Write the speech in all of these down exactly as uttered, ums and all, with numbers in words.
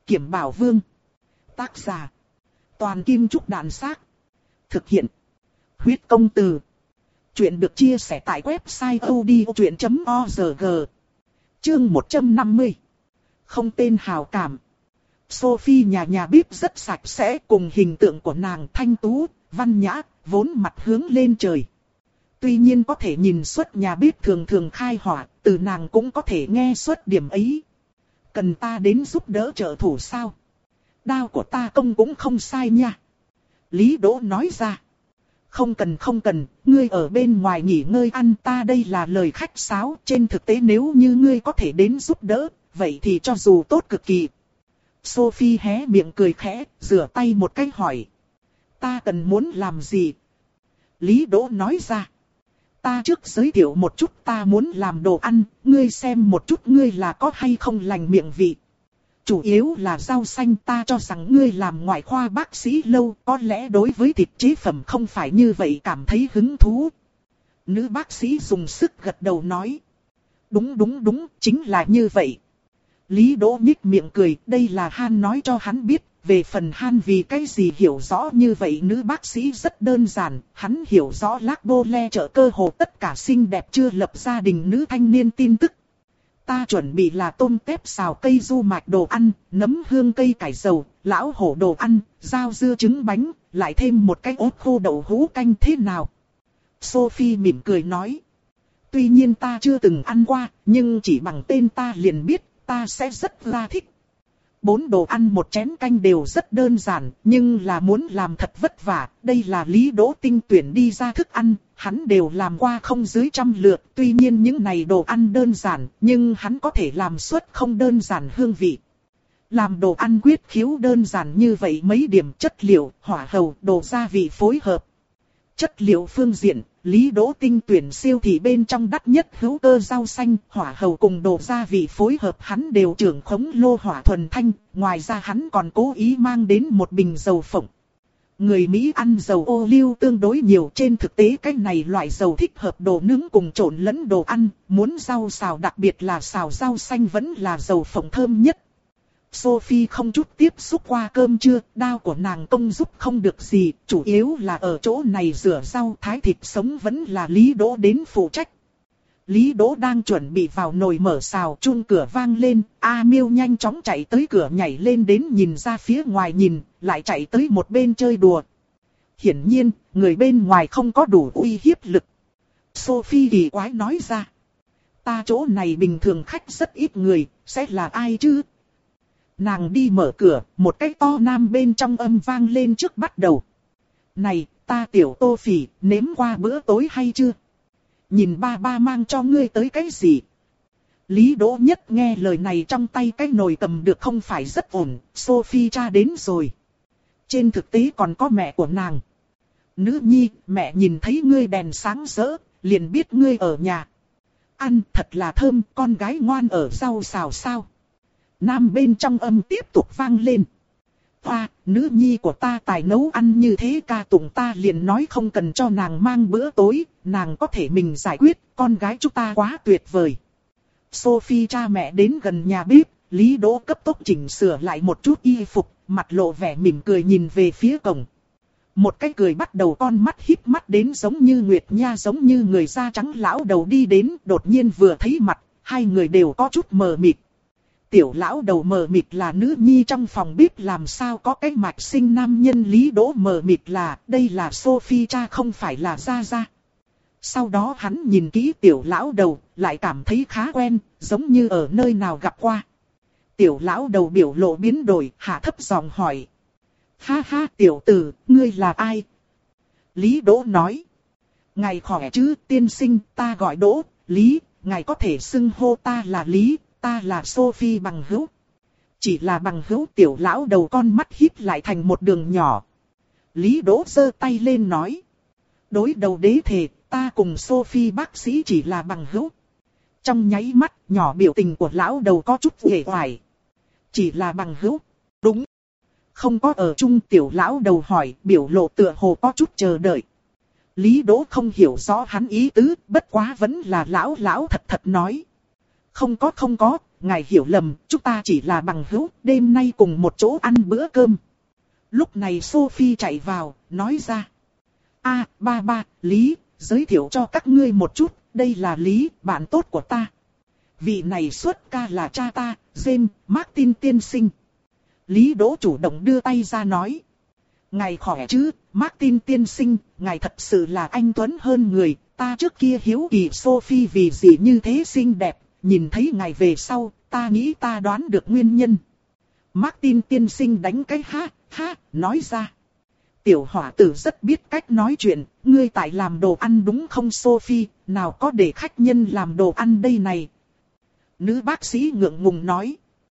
Kiểm Bảo Vương. Tác giả. Toàn Kim Trúc Đàn Xác. Thực hiện. Huyết Công Từ. Chuyện được chia sẻ tại website odchuyện chấm org. Chương một trăm năm mươi. Không tên hào cảm. Sophie nhà nhà bếp rất sạch sẽ, cùng hình tượng của nàng thanh tú, văn nhã, vốn mặt hướng lên trời. Tuy nhiên có thể nhìn xuất nhà bếp thường thường khai hỏa, từ nàng cũng có thể nghe xuất điểm ấy. Cần ta đến giúp đỡ trợ thủ sao? Đao của ta công cũng không sai nha. Lý Đỗ nói ra. Không cần không cần, ngươi ở bên ngoài nghỉ ngơi ăn, ta đây là lời khách sáo. Trên thực tế nếu như ngươi có thể đến giúp đỡ, vậy thì cho dù tốt cực kỳ. Sophie hé miệng cười khẽ, rửa tay một cái hỏi. Ta cần muốn làm gì? Lý Đỗ nói ra. Ta trước giới thiệu một chút, ta muốn làm đồ ăn, ngươi xem một chút ngươi là có hay không lành miệng vị. Chủ yếu là rau xanh, ta cho rằng ngươi làm ngoại khoa bác sĩ lâu, có lẽ đối với thịt chế phẩm không phải như vậy cảm thấy hứng thú. Nữ bác sĩ dùng sức gật đầu nói. Đúng đúng đúng, chính là như vậy. Lý Đỗ nhích miệng cười, đây là Han nói cho hắn biết. Về phần Han vì cái gì hiểu rõ như vậy, nữ bác sĩ rất đơn giản, hắn hiểu rõ Lác Bô Le trợ cơ hồ tất cả xinh đẹp chưa lập gia đình nữ thanh niên tin tức. Ta chuẩn bị là tôm tép xào cây du mạch đồ ăn, nấm hương cây cải dầu, lão hổ đồ ăn, rau dưa trứng bánh, lại thêm một cái ốt khô đậu hũ canh thế nào? Sophie mỉm cười nói. Tuy nhiên ta chưa từng ăn qua, nhưng chỉ bằng tên ta liền biết, ta sẽ rất là thích. Bốn đồ ăn một chén canh đều rất đơn giản, nhưng là muốn làm thật vất vả. Đây là Lý Đỗ tinh tuyển đi ra thức ăn, hắn đều làm qua không dưới trăm lượt. Tuy nhiên những này đồ ăn đơn giản, nhưng hắn có thể làm suốt không đơn giản hương vị. Làm đồ ăn quyết khiếu đơn giản như vậy mấy điểm chất liệu, hỏa hầu, đồ gia vị phối hợp. Chất liệu phương diện, Lý Đỗ tinh tuyển siêu thị bên trong đắt nhất hữu cơ rau xanh, hỏa hầu cùng đồ gia vị phối hợp hắn đều trưởng khống lô hỏa thuần thanh, ngoài ra hắn còn cố ý mang đến một bình dầu phộng. Người Mỹ ăn dầu ô liu tương đối nhiều, trên thực tế cái này loại dầu thích hợp đồ nướng cùng trộn lẫn đồ ăn, muốn rau xào đặc biệt là xào rau xanh vẫn là dầu phộng thơm nhất. Sophie không chút tiếp xúc qua cơm trưa, đao của nàng công giúp không được gì, chủ yếu là ở chỗ này rửa rau thái thịt sống vẫn là Lý Đỗ đến phụ trách. Lý Đỗ đang chuẩn bị vào nồi mở xào, chuông cửa vang lên, A Miêu nhanh chóng chạy tới cửa nhảy lên đến nhìn ra phía ngoài nhìn, lại chạy tới một bên chơi đùa. Hiển nhiên, người bên ngoài không có đủ uy hiếp lực. Sophie kỳ quái nói ra. Ta chỗ này bình thường khách rất ít người, sẽ là ai chứ? Nàng đi mở cửa, một cái to nam bên trong âm vang lên trước bắt đầu. Này, ta tiểu Tô Phỉ, nếm qua bữa tối hay chưa? Nhìn ba ba mang cho ngươi tới cái gì? Lý Đỗ Nhất nghe lời này trong tay cái nồi cầm được không phải rất ổn, Sophie cha đến rồi. Trên thực tế còn có mẹ của nàng. Nữ nhi, mẹ nhìn thấy ngươi đèn sáng rỡ, liền biết ngươi ở nhà. Ăn thật là thơm, con gái ngoan ở rau xào sao? Nam bên trong âm tiếp tục vang lên. Hoa, nữ nhi của ta tài nấu ăn như thế ca tụng, ta liền nói không cần cho nàng mang bữa tối, nàng có thể mình giải quyết, con gái chúng ta quá tuyệt vời. Sophie cha mẹ đến gần nhà bếp, Lý Đỗ cấp tốc chỉnh sửa lại một chút y phục, mặt lộ vẻ mỉm cười nhìn về phía cổng. Một cái cười bắt đầu, con mắt híp mắt đến giống như Nguyệt Nha, giống như người da trắng lão đầu đi đến, đột nhiên vừa thấy mặt, hai người đều có chút mờ mịt. Tiểu lão đầu mờ mịt là nữ nhi trong phòng bếp, làm sao có cái mạch sinh nam nhân. Lý Đỗ mờ mịt là, đây là Sophie cha không phải là Gia Gia. Sau đó hắn nhìn kỹ tiểu lão đầu, lại cảm thấy khá quen, giống như ở nơi nào gặp qua. Tiểu lão đầu biểu lộ biến đổi, hạ thấp giọng hỏi. Ha ha, tiểu tử, ngươi là ai? Lý Đỗ nói. Ngài khỏe chứ, tiên sinh, ta gọi Đỗ, Lý, ngài có thể xưng hô ta là Lý. Ta là Sophie bằng hữu. Chỉ là bằng hữu. Tiểu lão đầu con mắt híp lại thành một đường nhỏ. Lý Đỗ giơ tay lên nói. Đối đầu đế thể, ta cùng Sophie bác sĩ chỉ là bằng hữu. Trong nháy mắt, nhỏ biểu tình của lão đầu có chút uể oải. Chỉ là bằng hữu. Đúng. Không có ở chung. Tiểu lão đầu hỏi, biểu lộ tựa hồ có chút chờ đợi. Lý Đỗ không hiểu rõ hắn ý tứ, bất quá vẫn là lão lão thật thật nói. Không có không có, ngài hiểu lầm, chúng ta chỉ là bằng hữu, đêm nay cùng một chỗ ăn bữa cơm. Lúc này Sophie chạy vào, nói ra. A, ba ba, Lý, giới thiệu cho các ngươi một chút, đây là Lý, bạn tốt của ta. Vị này xuất ca là cha ta, James, Martin tiên sinh. Lý Đỗ chủ động đưa tay ra nói. Ngài khỏe chứ, Martin tiên sinh, ngài thật sự là anh tuấn hơn người, ta trước kia hiếu kỳ Sophie vì gì như thế xinh đẹp, nhìn thấy ngài về sau, ta nghĩ ta đoán được nguyên nhân. Martin tiên sinh đánh cái ha, ha, nói ra. Tiểu hỏa tử rất biết cách nói chuyện, ngươi tại làm đồ ăn đúng không Sophie, nào có để khách nhân làm đồ ăn đây này. Nữ bác sĩ ngượng ngùng nói.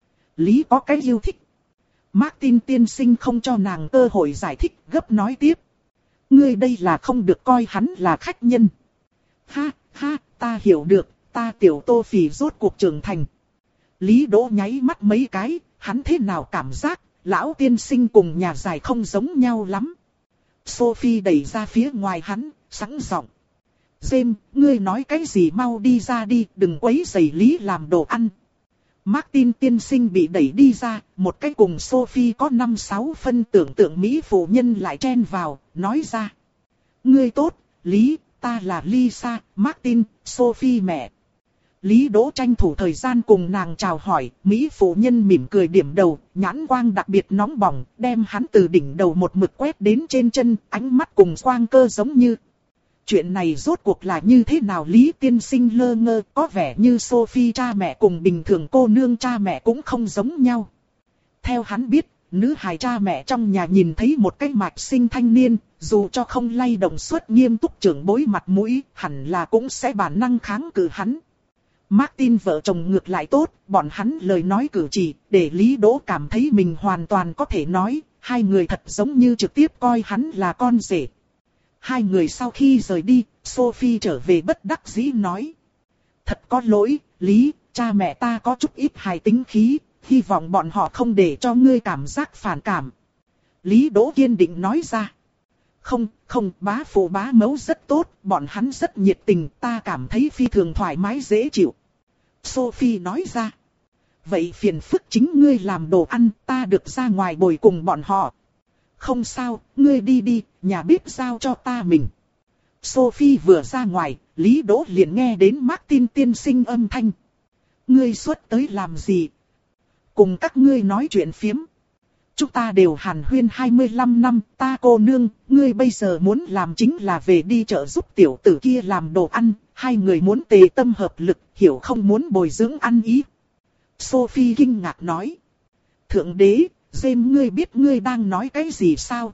Lý có cái yêu thích. Martin tiên sinh không cho nàng cơ hội giải thích, gấp nói tiếp. Ngươi đây là không được coi hắn là khách nhân. Ha, ha, ta hiểu được, ta tiểu Tô Phỉ rốt cuộc trưởng thành. Lý Đỗ nháy mắt mấy cái, hắn thế nào cảm giác, lão tiên sinh cùng nhà dài không giống nhau lắm. Sophie đẩy ra phía ngoài hắn, sẵn giọng. James, ngươi nói cái gì mau đi ra đi, đừng quấy rầy Lý làm đồ ăn. Martin tiên sinh bị đẩy đi ra, một cái cùng Sophie có năm sáu phân tưởng tượng Mỹ phụ nhân lại chen vào, nói ra. Ngươi tốt, Lý, ta là Lisa, Martin, Sophie mẹ. Lý Đỗ tranh thủ thời gian cùng nàng chào hỏi, Mỹ phụ nhân mỉm cười điểm đầu, nhãn quang đặc biệt nóng bỏng, đem hắn từ đỉnh đầu một mực quét đến trên chân, ánh mắt cùng quang cơ giống như. Chuyện này rốt cuộc là như thế nào Lý tiên sinh lơ ngơ, có vẻ như Sophie cha mẹ cùng bình thường cô nương cha mẹ cũng không giống nhau. Theo hắn biết, nữ hài cha mẹ trong nhà nhìn thấy một cái mạch sinh thanh niên, dù cho không lay động suốt nghiêm túc trưởng bối mặt mũi, hẳn là cũng sẽ bản năng kháng cự hắn. Martin vợ chồng ngược lại tốt, bọn hắn lời nói cử chỉ, để Lý Đỗ cảm thấy mình hoàn toàn có thể nói, hai người thật giống như trực tiếp coi hắn là con rể. Hai người sau khi rời đi, Sophie trở về bất đắc dĩ nói. Thật có lỗi, Lý, cha mẹ ta có chút ít hài tính khí, hy vọng bọn họ không để cho ngươi cảm giác phản cảm. Lý Đỗ kiên định nói ra. Không, không, bá phụ bá mẫu rất tốt, bọn hắn rất nhiệt tình, ta cảm thấy phi thường thoải mái dễ chịu. Sophie nói ra. Vậy phiền phức chính ngươi làm đồ ăn, ta được ra ngoài bồi cùng bọn họ. Không sao, ngươi đi đi, nhà bếp giao cho ta mình. Sophie vừa ra ngoài, Lý Đỗ liền nghe đến Martin tiên sinh âm thanh. Ngươi xuất tới làm gì? Cùng các ngươi nói chuyện phiếm. Chúng ta đều hàn huyên hai mươi lăm năm, ta cô nương, ngươi bây giờ muốn làm chính là về đi chợ giúp tiểu tử kia làm đồ ăn, hai người muốn tề tâm hợp lực, hiểu không muốn bồi dưỡng ăn ý. Sophie kinh ngạc nói. Thượng đế, James ngươi biết ngươi đang nói cái gì sao?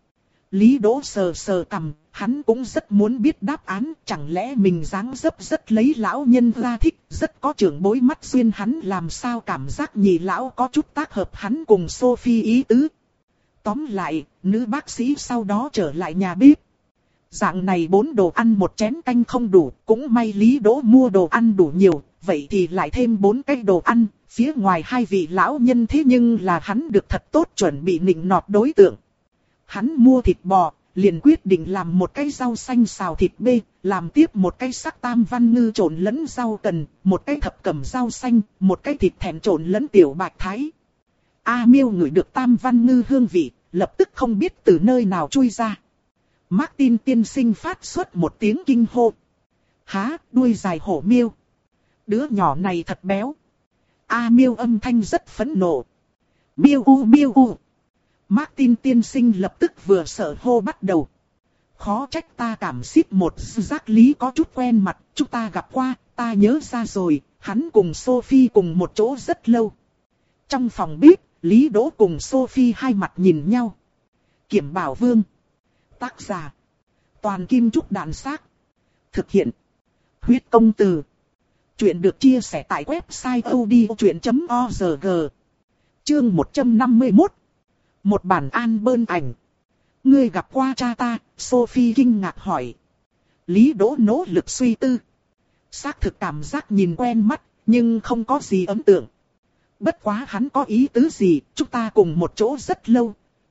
Lý Đỗ sờ sờ cằm, hắn cũng rất muốn biết đáp án, chẳng lẽ mình dáng dấp rất lấy lão nhân ra thích, rất có trưởng bối mắt xuyên hắn làm sao cảm giác nhị lão có chút tác hợp hắn cùng Sophie ý tứ. Tóm lại, nữ bác sĩ sau đó trở lại nhà bếp. Dạng này bốn đồ ăn một chén canh không đủ, cũng may Lý Đỗ mua đồ ăn đủ nhiều, vậy thì lại thêm bốn cái đồ ăn, phía ngoài hai vị lão nhân thế nhưng là hắn được thật tốt chuẩn bị nịnh nọt đối tượng. Hắn mua thịt bò, liền quyết định làm một cái rau xanh xào thịt bê, làm tiếp một cái sắc tam văn ngư trộn lẫn rau cần, một cái thập cẩm rau xanh, một cái thịt thèm trộn lẫn tiểu bạch thái. A Miêu ngửi được tam văn ngư hương vị, lập tức không biết từ nơi nào chui ra. Martin tiên sinh phát xuất một tiếng kinh hô. Há, đuôi dài hổ miêu. Đứa nhỏ này thật béo. A Miêu âm thanh rất phẫn nộ. Miêu u miêu u. Martin tiên sinh lập tức vừa sợ hô bắt đầu. Khó trách ta cảm xít một giác Lý có chút quen mặt, chúng ta gặp qua, ta nhớ ra rồi, hắn cùng Sophie cùng một chỗ rất lâu. Trong phòng bếp, Lý Đỗ cùng Sophie hai mặt nhìn nhau. Kiểm Bảo Vương. Tác giả. Toàn Kim Trúc Đàn Xác. Thực hiện. Huyết Công Từ. Chuyện được chia sẻ tại website odchuyện chấm org. Chương một trăm năm mươi mốt. Một bản an bơn ảnh. Ngươi gặp qua cha ta, Sophie kinh ngạc hỏi. Lý Đỗ nỗ lực suy tư. Xác thực cảm giác nhìn quen mắt, nhưng không có gì ấn tượng. Bất quá hắn có ý tứ gì, chúng ta cùng một chỗ rất lâu.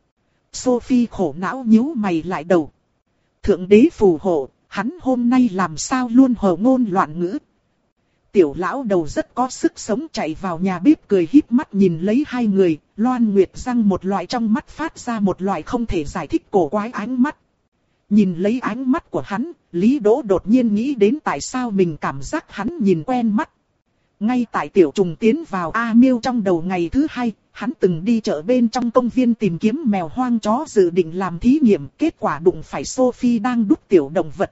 Sophie khổ não nhíu mày lại đầu. Thượng đế phù hộ, hắn hôm nay làm sao luôn hồ ngôn loạn ngữ. Tiểu lão đầu rất có sức sống chạy vào nhà bếp cười híp mắt nhìn lấy hai người, Loan Nguyệt răng một loại trong mắt phát ra một loại không thể giải thích cổ quái ánh mắt. Nhìn lấy ánh mắt của hắn, Lý Đỗ đột nhiên nghĩ đến tại sao mình cảm giác hắn nhìn quen mắt. Ngay tại tiểu trùng tiến vào A Miêu trong đầu ngày thứ hai, hắn từng đi chợ bên trong công viên tìm kiếm mèo hoang chó dự định làm thí nghiệm, kết quả đụng phải Sophie đang đút tiểu động vật.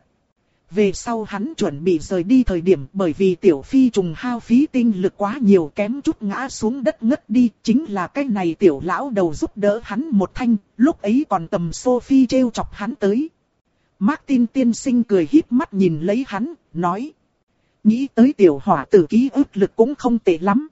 Về sau hắn chuẩn bị rời đi thời điểm bởi vì tiểu phi trùng hao phí tinh lực quá nhiều kém chút ngã xuống đất ngất đi. Chính là cái này tiểu lão đầu giúp đỡ hắn một thanh, lúc ấy còn tầm Sophie trêu chọc hắn tới. Martin tiên sinh cười híp mắt nhìn lấy hắn, nói. Nghĩ tới tiểu hỏa tử ký ức lực cũng không tệ lắm.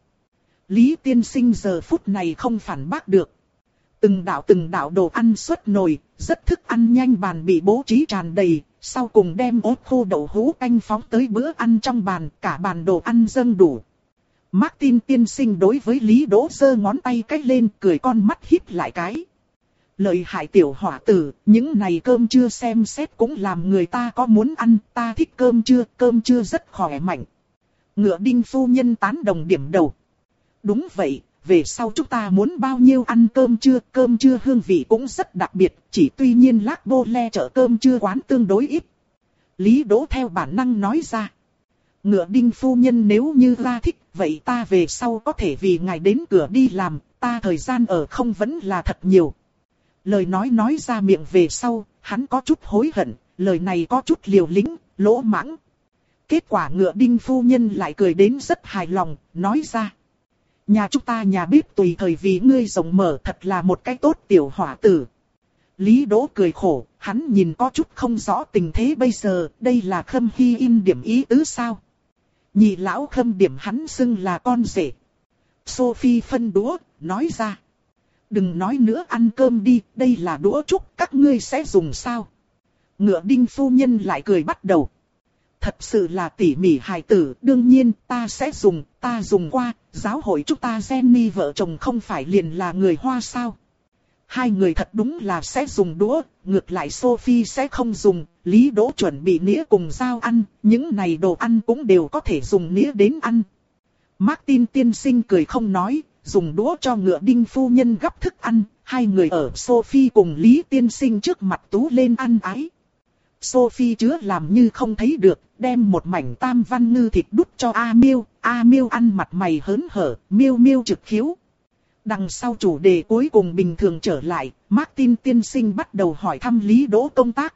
Lý tiên sinh giờ phút này không phản bác được. Từng đạo từng đạo đồ ăn xuất nồi, rất thức ăn nhanh bàn bị bố trí tràn đầy. Sau cùng đem ốt khô đậu hũ canh phóng tới bữa ăn trong bàn, cả bàn đồ ăn dâng đủ. Martin tiên sinh đối với Lý Đỗ giơ ngón tay cách lên cười con mắt híp lại cái. Lợi hại tiểu hỏa tử, những này cơm trưa xem xét cũng làm người ta có muốn ăn, ta thích cơm trưa, cơm trưa rất khỏe mạnh. Ngựa Đinh phu nhân tán đồng điểm đầu. Đúng vậy, về sau chúng ta muốn bao nhiêu ăn cơm trưa, cơm trưa hương vị cũng rất đặc biệt, chỉ tuy nhiên Lác Bô Le chợ cơm trưa quán tương đối ít. Lý Đỗ theo bản năng nói ra. Ngựa Đinh phu nhân nếu như ra thích, vậy ta về sau có thể vì ngài đến cửa đi làm, ta thời gian ở không vẫn là thật nhiều. Lời nói nói ra miệng về sau, hắn có chút hối hận, lời này có chút liều lĩnh, lỗ mãng. Kết quả Ngựa Đinh phu nhân lại cười đến rất hài lòng, nói ra. Nhà chúng ta nhà bếp tùy thời vì ngươi rộng mở thật là một cái tốt tiểu hỏa tử. Lý Đỗ cười khổ, hắn nhìn có chút không rõ tình thế bây giờ, đây là Khâm Hy In điểm ý tứ sao? Nhị lão Khâm điểm hắn xưng là con rể. Sophie phân đũa, nói ra. Đừng nói nữa ăn cơm đi, đây là đũa trúc, các ngươi sẽ dùng sao? Ngựa Đinh phu nhân lại cười bắt đầu. Thật sự là tỉ mỉ hài tử, đương nhiên ta sẽ dùng, ta dùng qua, giáo hội chúng ta Jenny vợ chồng không phải liền là người Hoa sao? Hai người thật đúng là sẽ dùng đũa, ngược lại Sophie sẽ không dùng, Lý Đỗ chuẩn bị nĩa cùng dao ăn, những này đồ ăn cũng đều có thể dùng nĩa đến ăn. Martin tiên sinh cười không nói, dùng đũa cho Ngựa Đinh phu nhân gắp thức ăn, hai người ở Sophie cùng Lý tiên sinh trước mặt tú lên ăn ái. Sophie chứa làm như không thấy được, đem một mảnh tam văn ngư thịt đút cho A Miêu, A Miêu ăn mặt mày hớn hở, Miêu Miêu trực khiếu. Đằng sau chủ đề cuối cùng bình thường trở lại, Martin tiên sinh bắt đầu hỏi thăm Lý Đỗ công tác.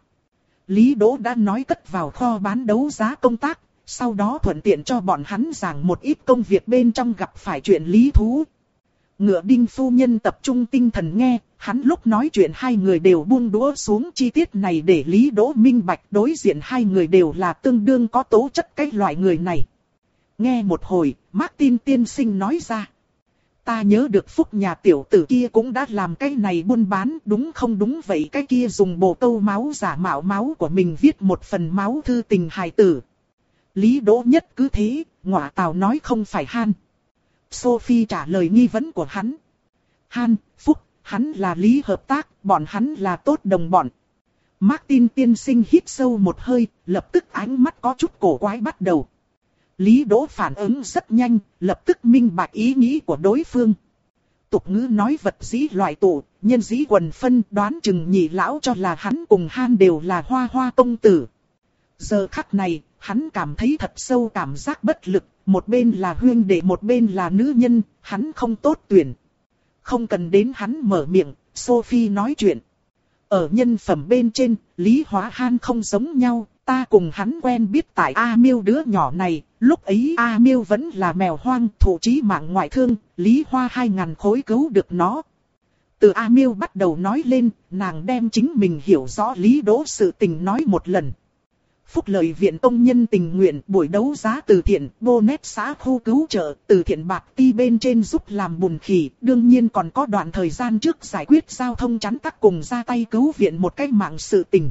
Lý Đỗ đã nói cất vào kho bán đấu giá công tác, sau đó thuận tiện cho bọn hắn giảng một ít công việc bên trong gặp phải chuyện lý thú. Ngựa Đinh phu nhân tập trung tinh thần nghe, hắn lúc nói chuyện hai người đều buông đũa xuống chi tiết này để Lý Đỗ minh bạch đối diện hai người đều là tương đương có tố chất cái loại người này. Nghe một hồi, Martin tiên sinh nói ra. Ta nhớ được Phúc nhà tiểu tử kia cũng đã làm cái này buôn bán, đúng không? Đúng vậy, cái kia dùng bồ câu máu giả mạo máu của mình viết một phần máu thư tình hài tử. Lý Đỗ nhất cứ thế, ngọa tào nói không phải Han. Sophie trả lời nghi vấn của hắn. Han, Phúc, hắn là Lý hợp tác, bọn hắn là tốt đồng bọn. Martin tiên sinh hít sâu một hơi, lập tức ánh mắt có chút cổ quái bắt đầu. Lý Đỗ phản ứng rất nhanh, lập tức minh bạch ý nghĩ của đối phương. Tục ngữ nói vật dĩ loại tụ, nhân dĩ quần phân, đoán chừng nhị lão cho là hắn cùng Han đều là Hoa Hoa công tử. Giờ khắc này, hắn cảm thấy thật sâu cảm giác bất lực, một bên là huynh đệ một bên là nữ nhân, hắn không tốt tuyển. Không cần đến hắn mở miệng, Sophie nói chuyện. Ở nhân phẩm bên trên, Lý Hóa Han không giống nhau, ta cùng hắn quen biết tại A Miêu đứa nhỏ này, lúc ấy A Miêu vẫn là mèo hoang, thụ chí mạng ngoại thương, Lý Hoa hai ngàn khối cứu được nó. Từ A Miêu bắt đầu nói lên, nàng đem chính mình hiểu rõ Lý Đỗ sự tình nói một lần. Phúc Lợi viện công nhân tình nguyện, buổi đấu giá từ thiện, Bonnet xã khu cứu trợ, từ thiện bạc ti bên trên giúp làm bùn khỉ, đương nhiên còn có đoạn thời gian trước giải quyết giao thông chắn tắc cùng ra tay cứu viện một cái mạng sự tình.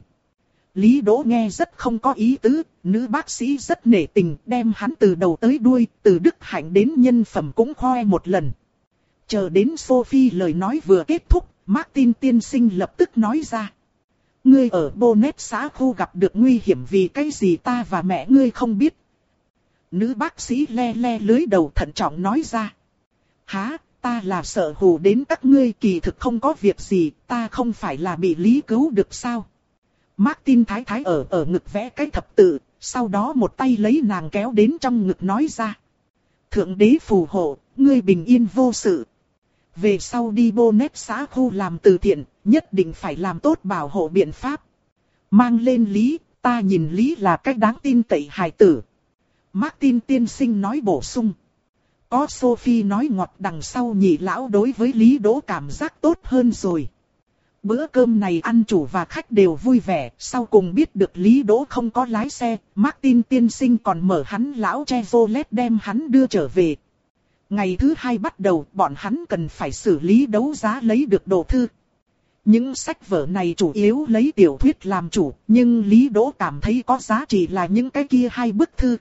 Lý Đỗ nghe rất không có ý tứ, nữ bác sĩ rất nể tình, đem hắn từ đầu tới đuôi, từ đức hạnh đến nhân phẩm cũng khoe một lần. Chờ đến Sophie lời nói vừa kết thúc, Martin tiên sinh lập tức nói ra. Ngươi ở Bonnet xã khu gặp được nguy hiểm vì cái gì ta và mẹ ngươi không biết. Nữ bác sĩ le le lưới đầu thận trọng nói ra. Hả, ta là sợ hù đến các ngươi, kỳ thực không có việc gì, ta không phải là bị Lý cứu được sao? Martin thái thái ở ở ngực vẽ cái thập tự, sau đó một tay lấy nàng kéo đến trong ngực nói ra. Thượng đế phù hộ, ngươi bình yên vô sự. Về sau đi Bonnet xã khu làm từ thiện, nhất định phải làm tốt bảo hộ biện pháp. Mang lên Lý, ta nhìn Lý là cách đáng tin cậy hài tử. Martin tiên sinh nói bổ sung. Có Sophie nói ngọt đằng sau nhị lão đối với Lý Đỗ cảm giác tốt hơn rồi. Bữa cơm này ăn chủ và khách đều vui vẻ, sau cùng biết được Lý Đỗ không có lái xe, Martin tiên sinh còn mở hắn lão Chevrolet đem hắn đưa trở về. Ngày thứ hai bắt đầu, bọn hắn cần phải xử lý đấu giá lấy được đồ thư. Những sách vở này chủ yếu lấy tiểu thuyết làm chủ, nhưng Lý Đỗ cảm thấy có giá trị là những cái kia hai bức thư.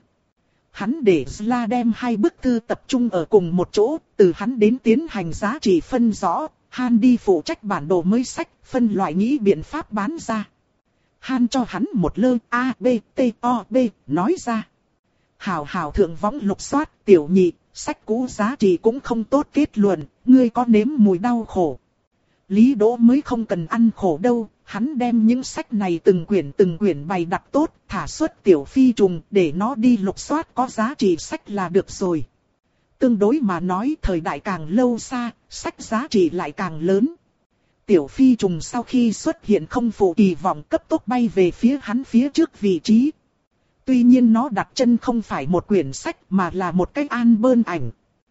Hắn để Zla đem hai bức thư tập trung ở cùng một chỗ, từ hắn đến tiến hành giá trị phân rõ. Han đi phụ trách bản đồ mới sách, phân loại nghĩ biện pháp bán ra. Han cho hắn một lơ A, B, T, O, B, nói ra. Hào hào thượng võng lục soát, tiểu nhị, sách cũ giá trị cũng không tốt kết luận, ngươi có nếm mùi đau khổ. Lý Đỗ mới không cần ăn khổ đâu, hắn đem những sách này từng quyển từng quyển bày đặt tốt, thả xuất tiểu phi trùng để nó đi lục soát có giá trị sách là được rồi. Tương đối mà nói thời đại càng lâu xa, sách giá trị lại càng lớn. Tiểu phi trùng sau khi xuất hiện không phụ kỳ vọng cấp tốc bay về phía hắn phía trước vị trí. Tuy nhiên nó đặt chân không phải một quyển sách mà là một cái album ảnh.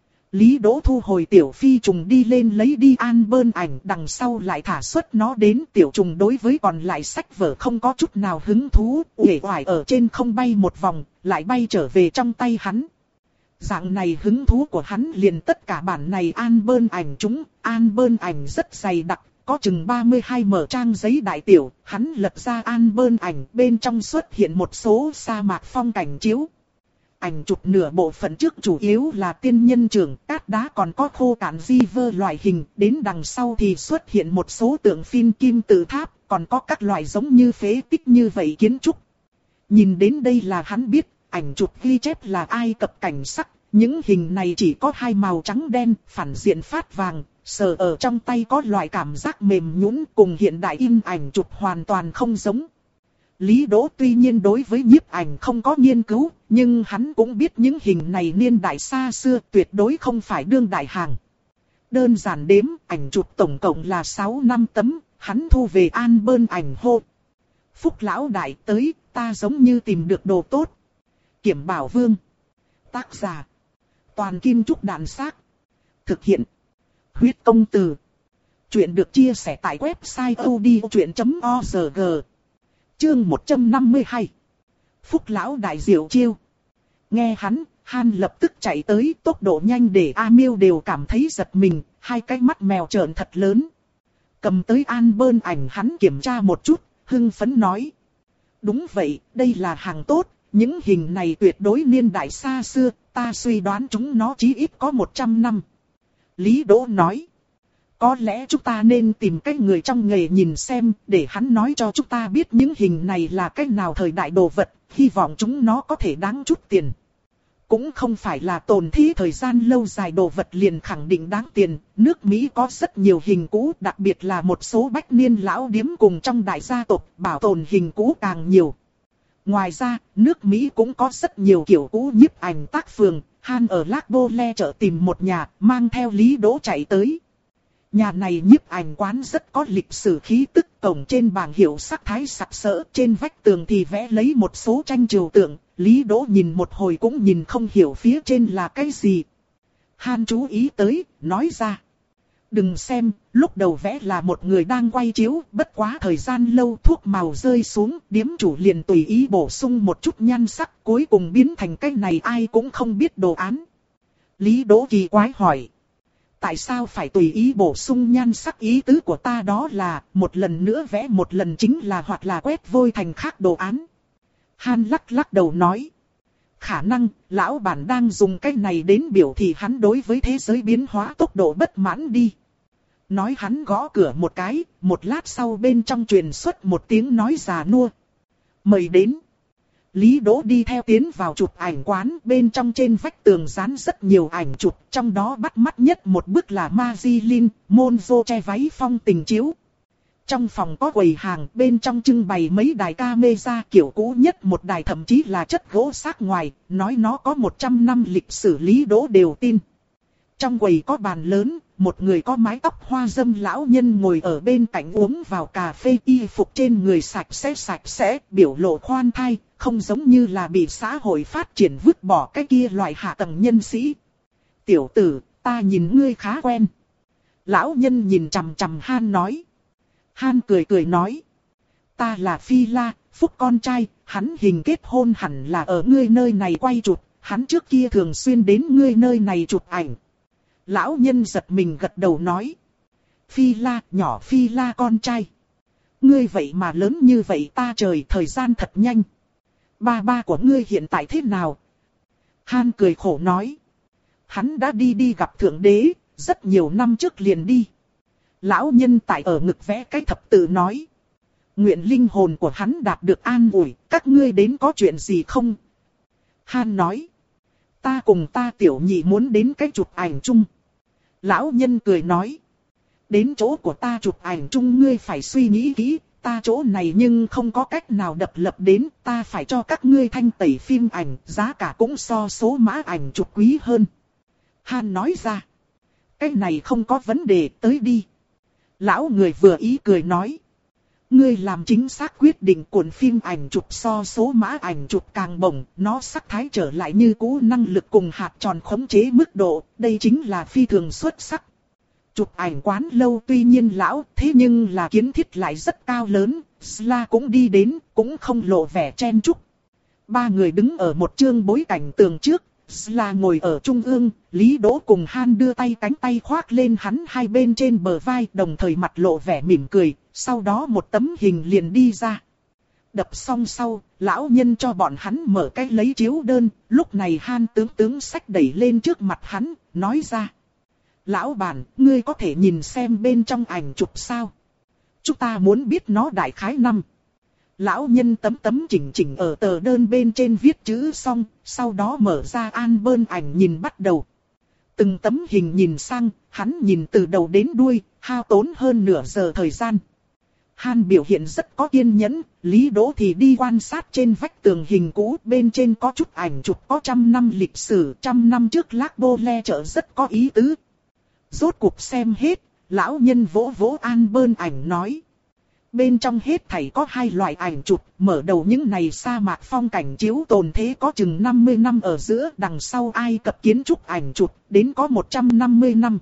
Lý Đỗ thu hồi tiểu phi trùng đi lên lấy đi album ảnh, đằng sau lại thả xuất nó đến. Tiểu trùng đối với còn lại sách vở không có chút nào hứng thú, uể oải ở trên không bay một vòng, lại bay trở về trong tay hắn. Dạng này hứng thú của hắn liền tất cả bản này album ảnh chúng, album ảnh rất dày đặc, có chừng ba mươi hai mở trang giấy đại tiểu, hắn lật ra album ảnh, bên trong xuất hiện một số sa mạc phong cảnh chiếu. Ảnh chụp nửa bộ phận trước chủ yếu là tiên nhân trưởng, cát đá còn có khô cạn di vơ loại hình, đến đằng sau thì xuất hiện một số tượng phim kim tự tháp, còn có các loại giống như phế tích như vậy kiến trúc. Nhìn đến đây là hắn biết, ảnh chụp ghi chép là Ai Cập cảnh sắc, những hình này chỉ có hai màu trắng đen, phản diện phát vàng, sờ ở trong tay có loại cảm giác mềm nhũn, cùng hiện đại in ảnh chụp hoàn toàn không giống. Lý Đỗ tuy nhiên đối với nhiếp ảnh không có nghiên cứu, nhưng hắn cũng biết những hình này niên đại xa xưa tuyệt đối không phải đương đại hàng. Đơn giản đếm, ảnh chụp tổng cộng là sáu năm tấm, hắn thu về album ảnh hô. Phúc lão đại tới, ta giống như tìm được đồ tốt. Kiểm Bảo Vương. Tác giả. Toàn Kim Trúc Đàn Xác. Thực hiện. Huyết Công Từ. Chuyện được chia sẻ tại website odchuyện chấm org. Chương một trăm năm mươi hai. Phúc lão đại diệu chiêu. Nghe hắn, Han lập tức chạy tới, tốc độ nhanh để A Miêu đều cảm thấy giật mình, hai cái mắt mèo trợn thật lớn. Cầm tới album ảnh hắn kiểm tra một chút, hưng phấn nói. Đúng vậy, đây là hàng tốt, những hình này tuyệt đối niên đại xa xưa, ta suy đoán chúng nó chí ít có một trăm năm. Lý Đỗ nói. Có lẽ chúng ta nên tìm cái người trong nghề nhìn xem, để hắn nói cho chúng ta biết những hình này là cái nào thời đại đồ vật, hy vọng chúng nó có thể đáng chút tiền. Cũng không phải là tồn thí thời gian lâu dài đồ vật liền khẳng định đáng tiền, nước Mỹ có rất nhiều hình cũ, đặc biệt là một số bách niên lão điếm cùng trong đại gia tộc, bảo tồn hình cũ càng nhiều. Ngoài ra, nước Mỹ cũng có rất nhiều kiểu cũ nhiếp ảnh tác phường, Han ở Lac Bole chợ tìm một nhà, mang theo Lý Đỗ chạy tới. Nhà này nhiếp ảnh quán rất có lịch sử khí tức, cổng trên bảng hiệu sắc thái sặc sỡ, trên vách tường thì vẽ lấy một số tranh trừu tượng, Lý Đỗ nhìn một hồi cũng nhìn không hiểu phía trên là cái gì. Han chú ý tới, nói ra. Đừng xem, lúc đầu vẽ là một người đang quay chiếu, bất quá thời gian lâu thuốc màu rơi xuống, điếm chủ liền tùy ý bổ sung một chút nhan sắc, cuối cùng biến thành cái này ai cũng không biết đồ án. Lý Đỗ kỳ quái hỏi. Tại sao phải tùy ý bổ sung nhan sắc? Ý tứ của ta đó là, một lần nữa vẽ một lần chính là hoặc là quét vôi thành khác đồ án. Han lắc lắc đầu nói. Khả năng, lão bản đang dùng cái này đến biểu thị hắn đối với thế giới biến hóa tốc độ bất mãn đi. Nói hắn gõ cửa một cái, một lát sau bên trong truyền xuất một tiếng nói già nua. Mời đến. Lý Đỗ đi theo tiến vào chụp ảnh quán, bên trong trên vách tường dán rất nhiều ảnh chụp, trong đó bắt mắt nhất một bức là Marilyn Monroe che váy phong tình chiếu. Trong phòng có quầy hàng, bên trong trưng bày mấy đài camera kiểu cũ nhất một đài thậm chí là chất gỗ xác ngoài, nói nó có một trăm năm lịch sử Lý Đỗ đều tin. Trong quầy có bàn lớn, một người có mái tóc hoa râm lão nhân ngồi ở bên cạnh uống vào cà phê, y phục trên người sạch sẽ sạch sẽ, biểu lộ khoan thai, không giống như là bị xã hội phát triển vứt bỏ cái kia loại hạ tầng nhân sĩ. Tiểu tử, ta nhìn ngươi khá quen. Lão nhân nhìn chằm chằm Han nói. Han cười cười nói. Ta là Phi La, Phúc con trai, hắn hình kết hôn hẳn là ở ngươi nơi này quay chụp, hắn trước kia thường xuyên đến ngươi nơi này chụp ảnh. Lão nhân giật mình gật đầu nói. Phi La, nhỏ Phi La con trai. Ngươi vậy mà lớn như vậy ta trời, thời gian thật nhanh. Ba ba của ngươi hiện tại thế nào? Han cười khổ nói. Hắn đã đi đi gặp Thượng Đế, rất nhiều năm trước liền đi. Lão nhân tại ở ngực vẽ cái thập tự nói. Nguyện linh hồn của hắn đạt được an ủi, các ngươi đến có chuyện gì không? Han nói. Ta cùng ta tiểu nhị muốn đến cái chụp ảnh chung. Lão nhân cười nói. Đến chỗ của ta chụp ảnh chung ngươi phải suy nghĩ kỹ, ta chỗ này nhưng không có cách nào đập lập đến, ta phải cho các ngươi thanh tẩy phim ảnh, giá cả cũng so số mã ảnh chụp quý hơn. Han nói ra. Cái này không có vấn đề, tới đi. Lão người vừa ý cười nói. Ngươi làm chính xác quyết định, cuộn phim ảnh chụp so số mã ảnh chụp càng bổng, nó sắc thái trở lại như cũ, năng lực cùng hạt tròn khống chế mức độ, đây chính là phi thường xuất sắc. Chụp ảnh quán lâu tuy nhiên lão, thế nhưng là kiến thiết lại rất cao lớn, Sla cũng đi đến, cũng không lộ vẻ chen chúc. Ba người đứng ở một chương bối cảnh tường trước, Sla ngồi ở trung ương, Lý Đỗ cùng Han đưa tay cánh tay khoác lên hắn hai bên trên bờ vai, đồng thời mặt lộ vẻ mỉm cười, sau đó một tấm hình liền đi ra. Đập xong sau, lão nhân cho bọn hắn mở cái lấy chiếu đơn, lúc này Han tướng tướng sách đẩy lên trước mặt hắn, nói ra. Lão bản, ngươi có thể nhìn xem bên trong ảnh chụp sao? Chúng ta muốn biết nó đại khái năm. Lão nhân tấm tấm chỉnh chỉnh ở tờ đơn bên trên viết chữ xong, sau đó mở ra album ảnh nhìn bắt đầu. Từng tấm hình nhìn sang, hắn nhìn từ đầu đến đuôi, hao tốn hơn nửa giờ thời gian. Han biểu hiện rất có kiên nhẫn, Lý Đỗ thì đi quan sát trên vách tường hình cũ, bên trên có chút ảnh chụp có trăm năm lịch sử, trăm năm trước Lác Bô Le chợ rất có ý tứ. Rốt cuộc xem hết, lão nhân vỗ vỗ album ảnh nói. Bên trong hết thảy có hai loại ảnh chụp, mở đầu những này sa mạc phong cảnh chiếu tồn thế có chừng năm mươi năm ở giữa, đằng sau Ai Cập kiến trúc ảnh chụp, đến có một trăm năm mươi năm.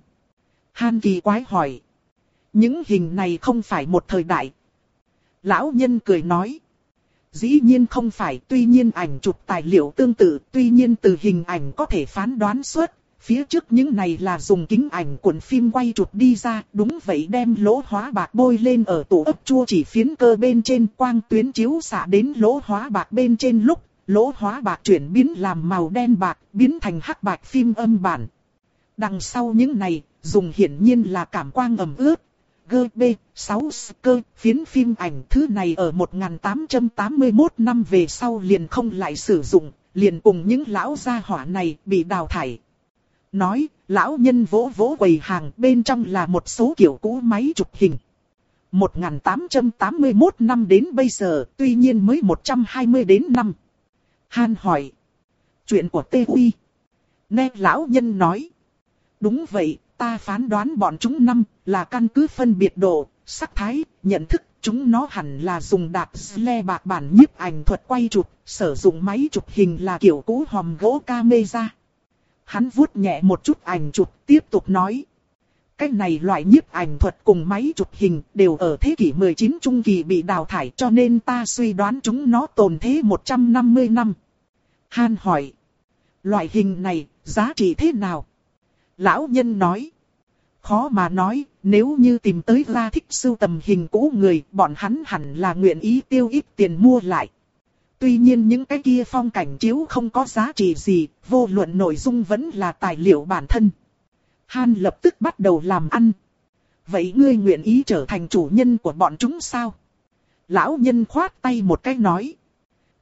Han kỳ quái hỏi. Những hình này không phải một thời đại. Lão nhân cười nói. Dĩ nhiên không phải, tuy nhiên ảnh chụp tài liệu tương tự, tuy nhiên từ hình ảnh có thể phán đoán xuất. Phía trước những này là dùng kính ảnh cuộn phim quay chụp đi ra, đúng vậy, đem lỗ hóa bạc bôi lên ở tổ ấp chua chỉ phiến cơ bên trên, quang tuyến chiếu xạ đến lỗ hóa bạc bên trên lúc, lỗ hóa bạc chuyển biến làm màu đen bạc, biến thành hắc bạch phim âm bản. Đằng sau những này, dùng hiển nhiên là cảm quang ẩm ướt. giê bê sáu cơ phiến phim ảnh thứ này ở một nghìn tám trăm tám mươi mốt năm về sau liền không lại sử dụng, liền cùng những lão gia hỏa này bị đào thải. Nói, lão nhân vỗ vỗ quầy hàng, bên trong là một số kiểu cũ máy chụp hình. một nghìn tám trăm tám mươi mốt năm đến bây giờ, tuy nhiên mới một trăm hai mươi đến năm. Han hỏi. Chuyện của Tê Uy. Nè, lão nhân nói. Đúng vậy, ta phán đoán bọn chúng năm là căn cứ phân biệt độ, sắc thái, nhận thức. Chúng nó hẳn là dùng đạp sle bạc bản nhiếp ảnh thuật quay chụp, sử dụng máy chụp hình là kiểu cũ hòm gỗ camera. Hắn vuốt nhẹ một chút ảnh chụp, tiếp tục nói. Cái này loại nhiếp ảnh thuật cùng máy chụp hình đều ở thế kỷ mười chín trung kỳ bị đào thải, cho nên ta suy đoán chúng nó tồn thế một trăm năm mươi năm. Han hỏi. Loại hình này, giá trị thế nào? Lão nhân nói. Khó mà nói, nếu như tìm tới ra thích sưu tầm hình cũ người, bọn hắn hẳn là nguyện ý tiêu ít tiền mua lại. Tuy nhiên những cái kia phong cảnh chiếu không có giá trị gì, vô luận nội dung vẫn là tài liệu bản thân. Han lập tức bắt đầu làm ăn. Vậy ngươi nguyện ý trở thành chủ nhân của bọn chúng sao? Lão nhân khoát tay một cái nói.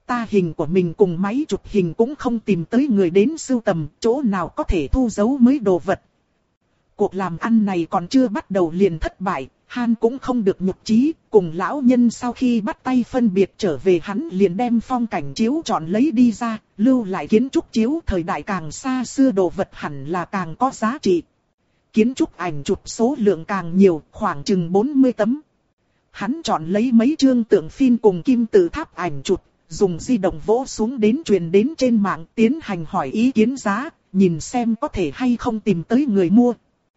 ta hình của mình cùng máy chụp hình cũng không tìm tới người đến sưu tầm, chỗ nào có thể thu giấu mới đồ vật. Cuộc làm ăn này còn chưa bắt đầu liền thất bại, Han cũng không được nhục chí, cùng lão nhân sau khi bắt tay phân biệt trở về hắn liền đem phong cảnh chiếu chọn lấy đi ra, lưu lại kiến trúc chiếu thời đại càng xa xưa đồ vật hẳn là càng có giá trị. Kiến trúc ảnh chụp số lượng càng nhiều, khoảng chừng bốn mươi tấm. Hắn chọn lấy mấy chương tượng phim cùng kim tự tháp ảnh chụp, dùng di động vỗ xuống đến truyền đến trên mạng tiến hành hỏi ý kiến giá, nhìn xem có thể hay không tìm tới người mua.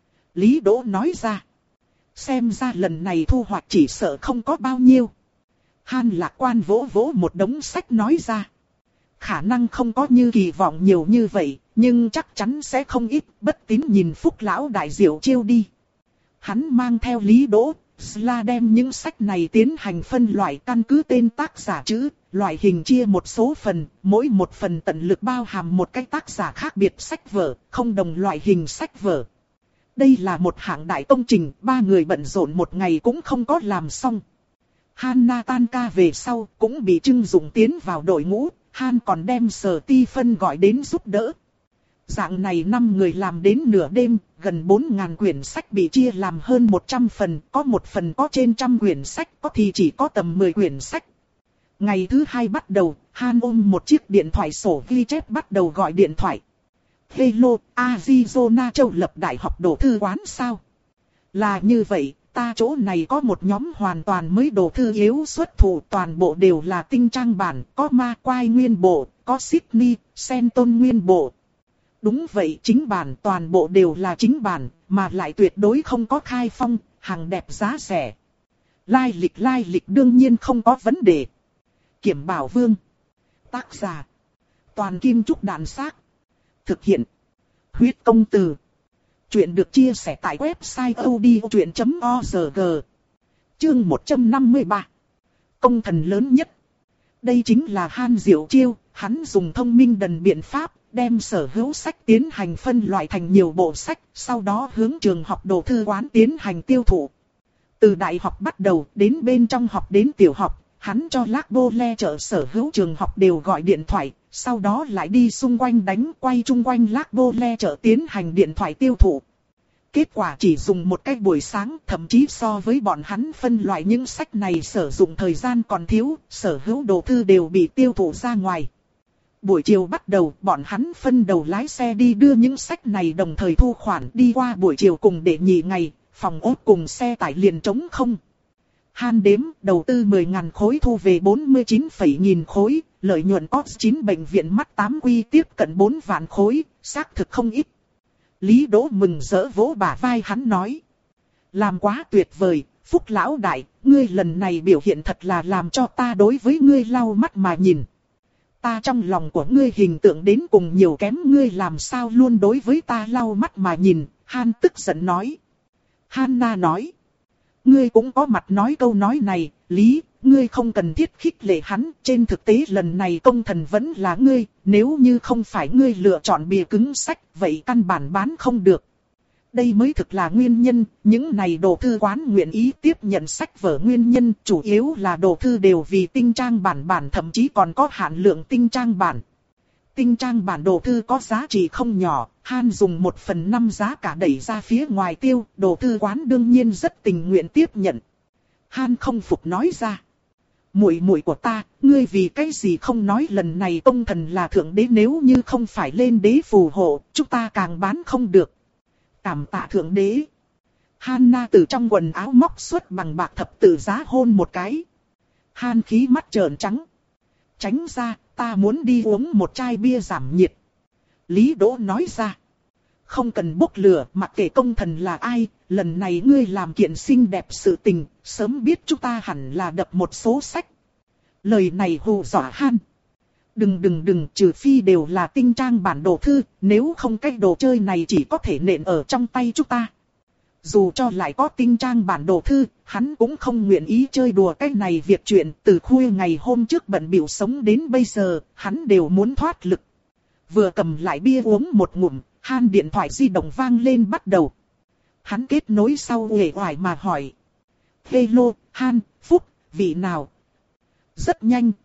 Lý Đỗ nói ra. Xem ra lần này thu hoạch chỉ sợ không có bao nhiêu. Han lạc quan vỗ vỗ một đống sách nói ra. Khả năng không có như kỳ vọng nhiều như vậy, nhưng chắc chắn sẽ không ít, bất tín nhìn Phúc lão đại diệu chiêu đi. Hắn mang theo Lý Đỗ, Sla đem những sách này tiến hành phân loại căn cứ tên tác giả chữ, loại hình chia một số phần, mỗi một phần tận lực bao hàm một cái tác giả khác biệt sách vở, không đồng loại hình sách vở. Đây là một hạng đại công trình, ba người bận rộn một ngày cũng không có làm xong. Hanna tan ca về sau cũng bị trưng dụng tiến vào đội ngũ, Han còn đem Sở Ti Phân gọi đến giúp đỡ. Dạng này năm người làm đến nửa đêm, gần bốn nghìn quyển sách bị chia làm hơn một trăm phần, có một phần có trên trăm quyển sách, có thì chỉ có tầm mười quyển sách. Ngày thứ hai bắt đầu, Han ôm một chiếc điện thoại sổ ghi chép bắt đầu gọi điện thoại. Hello, Arizona Châu Lập Đại học đồ thư quán sao? Là như vậy, ta chỗ này có một nhóm hoàn toàn mới đồ thư yếu xuất thủ, toàn bộ đều là tinh trang bản, có ma quai nguyên bộ, có Sydney, Senton nguyên bộ. Đúng vậy, chính bản toàn bộ đều là chính bản, mà lại tuyệt đối không có khai phong, hàng đẹp giá rẻ. Lai lịch lai lịch đương nhiên không có vấn đề. Kiểm Bảo Vương. Tác giả. Toàn Kim Trúc Đàn Xác. Thực hiện. Huyết Công Từ. Chuyện được chia sẻ tại website odchuyện chấm org. Chương một trăm năm mươi ba. Công thần lớn nhất. Đây chính là Han Diệu chiêu, hắn dùng thông minh đần biện pháp, đem sở hữu sách tiến hành phân loại thành nhiều bộ sách, sau đó hướng trường học đồ thư quán tiến hành tiêu thụ. Từ đại học bắt đầu, đến bên trong học đến tiểu học, hắn cho Lác Bô Le chợ sở hữu trường học đều gọi điện thoại, sau đó lại đi xung quanh đánh quay chung quanh Lác Bô Le chợ tiến hành điện thoại tiêu thụ. Kết quả chỉ dùng một cái buổi sáng, thậm chí so với bọn hắn phân loại những sách này sử dụng thời gian còn thiếu, sở hữu đồ thư đều bị tiêu thụ ra ngoài. Buổi chiều bắt đầu, bọn hắn phân đầu lái xe đi đưa những sách này đồng thời thu khoản, đi qua buổi chiều cùng để nhị ngày, phòng ốt cùng xe tải liền trống không. Han đếm, đầu tư mười nghìn khối thu về bốn mươi chín phẩy nghìn khối, lợi nhuận có chín bệnh viện mắt tám quy tiếp cận bốn vạn khối, xác thực không ít. Lý Đỗ mừng rỡ vỗ bả vai hắn nói. Làm quá tuyệt vời, Phúc lão đại, ngươi lần này biểu hiện thật là làm cho ta đối với ngươi lau mắt mà nhìn. Ta trong lòng của ngươi hình tượng đến cùng nhiều kém, ngươi làm sao luôn đối với ta lau mắt mà nhìn, Han tức giận nói. Hanna nói. Ngươi cũng có mặt nói câu nói này, Lý, ngươi không cần thiết khích lệ hắn, trên thực tế lần này công thần vẫn là ngươi, nếu như không phải ngươi lựa chọn bìa cứng sách, vậy căn bản bán không được. Đây mới thực là nguyên nhân, những này đồ thư quán nguyện ý tiếp nhận sách vở nguyên nhân, chủ yếu là đồ thư đều vì tinh trang bản bản thậm chí còn có hạn lượng tinh trang bản. Tinh trang bản đồ thư có giá trị không nhỏ, Han dùng một phần năm giá cả đẩy ra phía ngoài tiêu, đồ thư quán đương nhiên rất tình nguyện tiếp nhận. Han không phục nói ra. Muội muội của ta, ngươi vì cái gì không nói lần này công thần là thượng đế, nếu như không phải lên đế phù hộ, chúng ta càng bán không được. Cảm tạ thượng đế. Hanna từ trong quần áo móc xuất bằng bạc thập tự giá hôn một cái. Han khí mắt trợn trắng. Tránh ra, ta muốn đi uống một chai bia giảm nhiệt. Lý Đỗ nói ra. Không cần bốc lửa, mặc kệ công thần là ai, lần này ngươi làm kiện xinh đẹp sự tình, sớm biết chúng ta hẳn là đập một số sách. Lời này hù dọa Han. Đừng đừng đừng, trừ phi đều là tinh trang bản đồ thư, nếu không cái đồ chơi này chỉ có thể nện ở trong tay chúng ta. Dù cho lại có tinh trang bản đồ thư, hắn cũng không nguyện ý chơi đùa cái này việc chuyện, từ khuya ngày hôm trước bận bịu sống đến bây giờ, hắn đều muốn thoát lực. Vừa cầm lại bia uống một ngụm, Han điện thoại di động vang lên bắt đầu. Hắn kết nối sau uể oải mà hỏi. Hello, Han, Phúc, vị nào? Rất nhanh,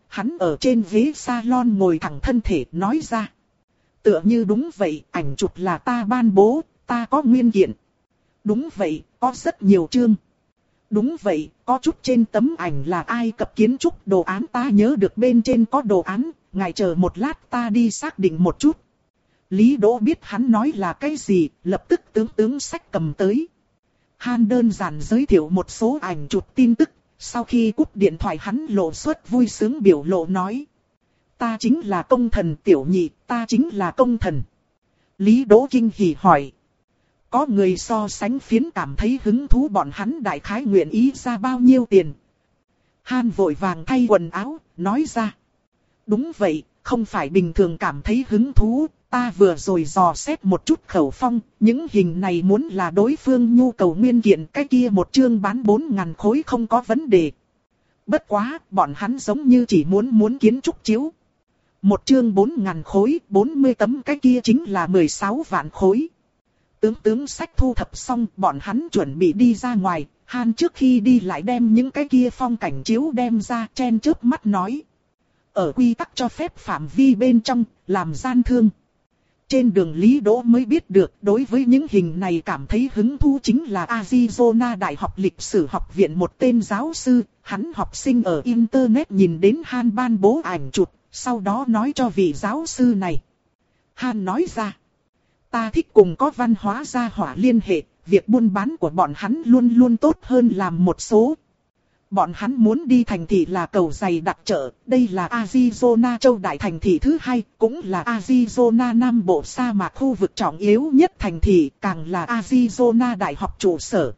hắn ở trên ghế salon ngồi thẳng thân thể nói ra. Tựa như đúng vậy, ảnh chụp là ta ban bố, ta có nguyên kiện. Đúng vậy, có rất nhiều chương. Đúng vậy, có chút trên tấm ảnh là Ai Cập kiến trúc đồ án ta nhớ được bên trên có đồ án, ngài chờ một lát ta đi xác định một chút. Lý Đỗ biết hắn nói là cái gì, lập tức tướng tướng sách cầm tới. Han đơn giản giới thiệu một số ảnh chụp tin tức, sau khi cúp điện thoại hắn lộ xuất vui sướng biểu lộ nói. Ta chính là công thần tiểu nhị, ta chính là công thần. Lý Đỗ kinh hỉ hỏi. Có người so sánh phiến cảm thấy hứng thú bọn hắn đại khái nguyện ý ra bao nhiêu tiền. Han vội vàng thay quần áo, nói ra. Đúng vậy, không phải bình thường cảm thấy hứng thú, ta vừa rồi dò xét một chút khẩu phong, những hình này muốn là đối phương nhu cầu nguyên kiện cái kia một chương bán bốn ngàn khối không có vấn đề. Bất quá, bọn hắn giống như chỉ muốn muốn kiến trúc chiếu. Một chương bốn ngàn khối, bốn mươi tấm cái kia chính là mười sáu vạn khối. Tướng tướng sách thu thập xong, bọn hắn chuẩn bị đi ra ngoài, Han trước khi đi lại đem những cái kia phong cảnh chiếu đem ra chen chớp mắt nói. Ở quy tắc cho phép phạm vi bên trong, làm gian thương. Trên đường Lý Đỗ mới biết được đối với những hình này cảm thấy hứng thú chính là Arizona Đại học Lịch sử học viện một tên giáo sư, hắn học sinh ở Internet nhìn đến Han ban bố ảnh chụp, sau đó nói cho vị giáo sư này. Han nói ra, ta thích cùng có văn hóa gia hỏa liên hệ, việc buôn bán của bọn hắn luôn luôn tốt hơn làm một số. Bọn hắn muốn đi thành thị là cầu giày đặc chợ, đây là Arizona châu đại thành thị thứ hai, cũng là Arizona Nam Bộ sa mạc khu vực trọng yếu nhất thành thị, càng là Arizona đại học trụ sở.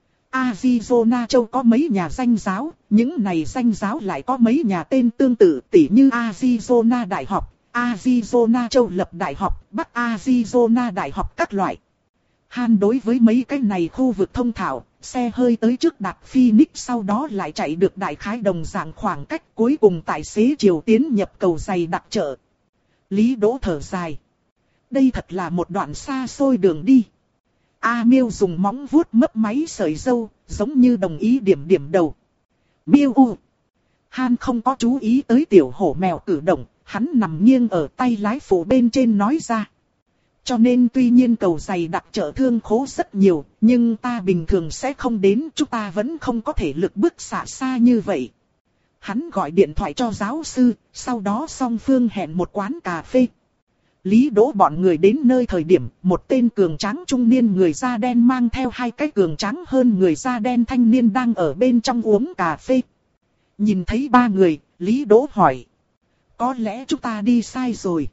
Arizona châu có mấy nhà danh giáo, những này danh giáo lại có mấy nhà tên tương tự tỉ như Arizona đại học, Arizona châu lập đại học, Bắc Arizona đại học các loại. Han đối với mấy cái này khu vực thông thạo, xe hơi tới trước đặt Phoenix sau đó lại chạy được đại khái đồng dạng khoảng cách cuối cùng tài xế chiều tiến nhập cầu giày đặc chợ. Lý Đỗ thở dài. Đây thật là một đoạn xa xôi đường đi. A Miêu dùng móng vuốt mấp máy sợi râu, giống như đồng ý điểm điểm đầu. Miêu u. Han không có chú ý tới tiểu hổ mèo cử động, hắn nằm nghiêng ở tay lái phụ bên trên nói ra. Cho nên tuy nhiên cầu giày đặc chợ thương khố rất nhiều, nhưng ta bình thường sẽ không đến, chúng ta vẫn không có thể lực bước xả xa như vậy. Hắn gọi điện thoại cho giáo sư, sau đó song phương hẹn một quán cà phê. Lý Đỗ bọn người đến nơi thời điểm, một tên cường tráng trung niên người da đen mang theo hai cái cường tráng hơn người da đen thanh niên đang ở bên trong uống cà phê. Nhìn thấy ba người, Lý Đỗ hỏi. Có lẽ chúng ta đi sai rồi.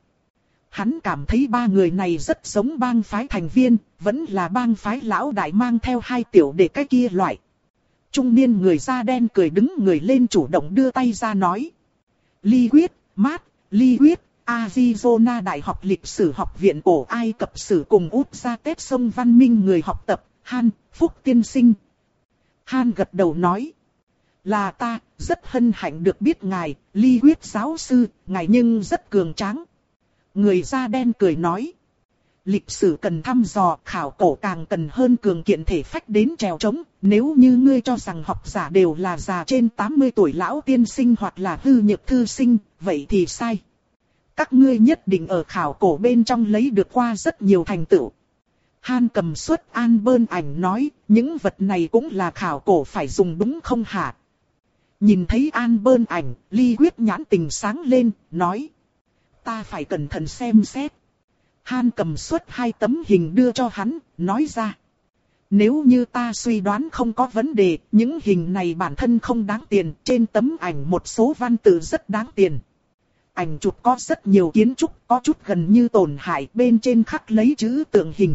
Hắn cảm thấy ba người này rất giống bang phái thành viên, vẫn là bang phái lão đại mang theo hai tiểu đệ cái kia loại. Trung niên người da đen cười đứng người lên chủ động đưa tay ra nói. Ly Quyết, Mát, Ly Quyết, Arizona Đại học Lịch sử học viện cổ Ai Cập sử cùng út ra Tết sông văn minh người học tập, Han, Phúc tiên sinh. Han gật đầu nói. Là ta, rất hân hạnh được biết ngài, Ly Quyết giáo sư, ngài nhưng rất cường tráng. Người da đen cười nói. Lịch sử cần thăm dò, khảo cổ càng cần hơn cường kiện thể phách đến trèo trống. Nếu như ngươi cho rằng học giả đều là già trên tám mươi tuổi lão tiên sinh hoặc là hư nhược thư sinh, vậy thì sai. Các ngươi nhất định ở khảo cổ bên trong lấy được qua rất nhiều thành tựu. Han cầm suất an bơn ảnh nói, những vật này cũng là khảo cổ phải dùng đúng không hả? Nhìn thấy an bơn ảnh, Ly Quyết nhãn tình sáng lên, nói. Ta phải cẩn thận xem xét. Han cầm suất hai tấm hình đưa cho hắn, nói ra. Nếu như ta suy đoán không có vấn đề, những hình này bản thân không đáng tiền, trên tấm ảnh một số văn tự rất đáng tiền. Ảnh chụp có rất nhiều kiến trúc, có chút gần như tổn hại, bên trên khắc lấy chữ tượng hình.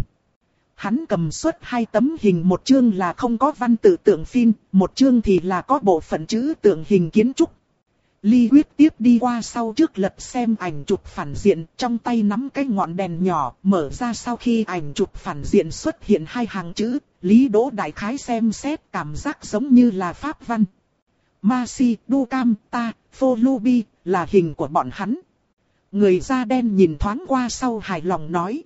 Hắn cầm suất hai tấm hình, một chương là không có văn tự tượng phim, một chương thì là có bộ phận chữ tượng hình kiến trúc. Ly Quyết tiếp đi qua sau trước lật xem ảnh chụp phản diện, trong tay nắm cái ngọn đèn nhỏ, mở ra sau khi ảnh chụp phản diện xuất hiện hai hàng chữ, Lý Đỗ đại khái xem xét cảm giác giống như là pháp văn. Masi, Dukam, Ta, Pholubi, là hình của bọn hắn. Người da đen nhìn thoáng qua sau hài lòng nói.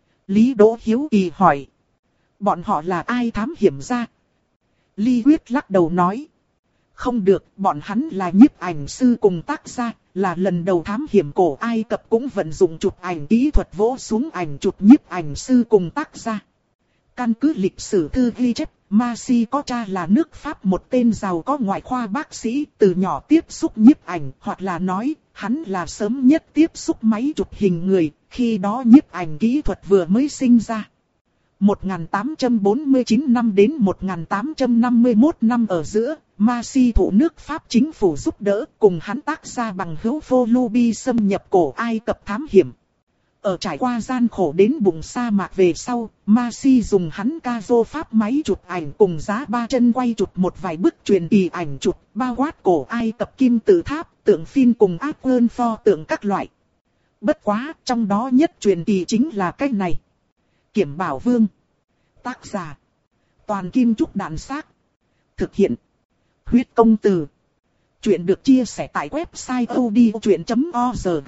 Lý Đỗ hiếu kỳ hỏi. Bọn họ là ai thám hiểm ra? Ly Quyết lắc đầu nói. Không được, bọn hắn là nhiếp ảnh sư cùng tác gia, là lần đầu thám hiểm cổ Ai Cập cũng vận dụng chụp ảnh kỹ thuật vỗ xuống ảnh chụp nhiếp ảnh sư cùng tác gia. Căn cứ lịch sử thư ghi chép, Marcy có cha là nước Pháp một tên giàu có ngoại khoa bác sĩ, từ nhỏ tiếp xúc nhiếp ảnh, hoặc là nói, hắn là sớm nhất tiếp xúc máy chụp hình người, khi đó nhiếp ảnh kỹ thuật vừa mới sinh ra. một nghìn tám trăm bốn mươi chín năm đến một nghìn tám trăm năm mươi mốt năm ở giữa, Marcy thụ nước Pháp chính phủ giúp đỡ, cùng hắn tác gia bằng hữu Volubi xâm nhập cổ Ai Cập thám hiểm. Ở trải qua gian khổ đến vùng sa mạc về sau, Marcy dùng hắn Cazo Pháp máy chụp ảnh cùng giá ba chân quay chụp một vài bức truyền kỳ ảnh chụp, bao quát cổ Ai Cập kim tự tháp, tượng Phin cùng áp ơn pho tượng các loại. Bất quá, trong đó nhất truyền kỳ chính là cái này. Kiểm Bảo Vương. Tác giả. Toàn Kim Trúc Đạn Xác. Thực hiện. Huyết Công Từ. Chuyện được chia sẻ tại website odchuyện chấm org.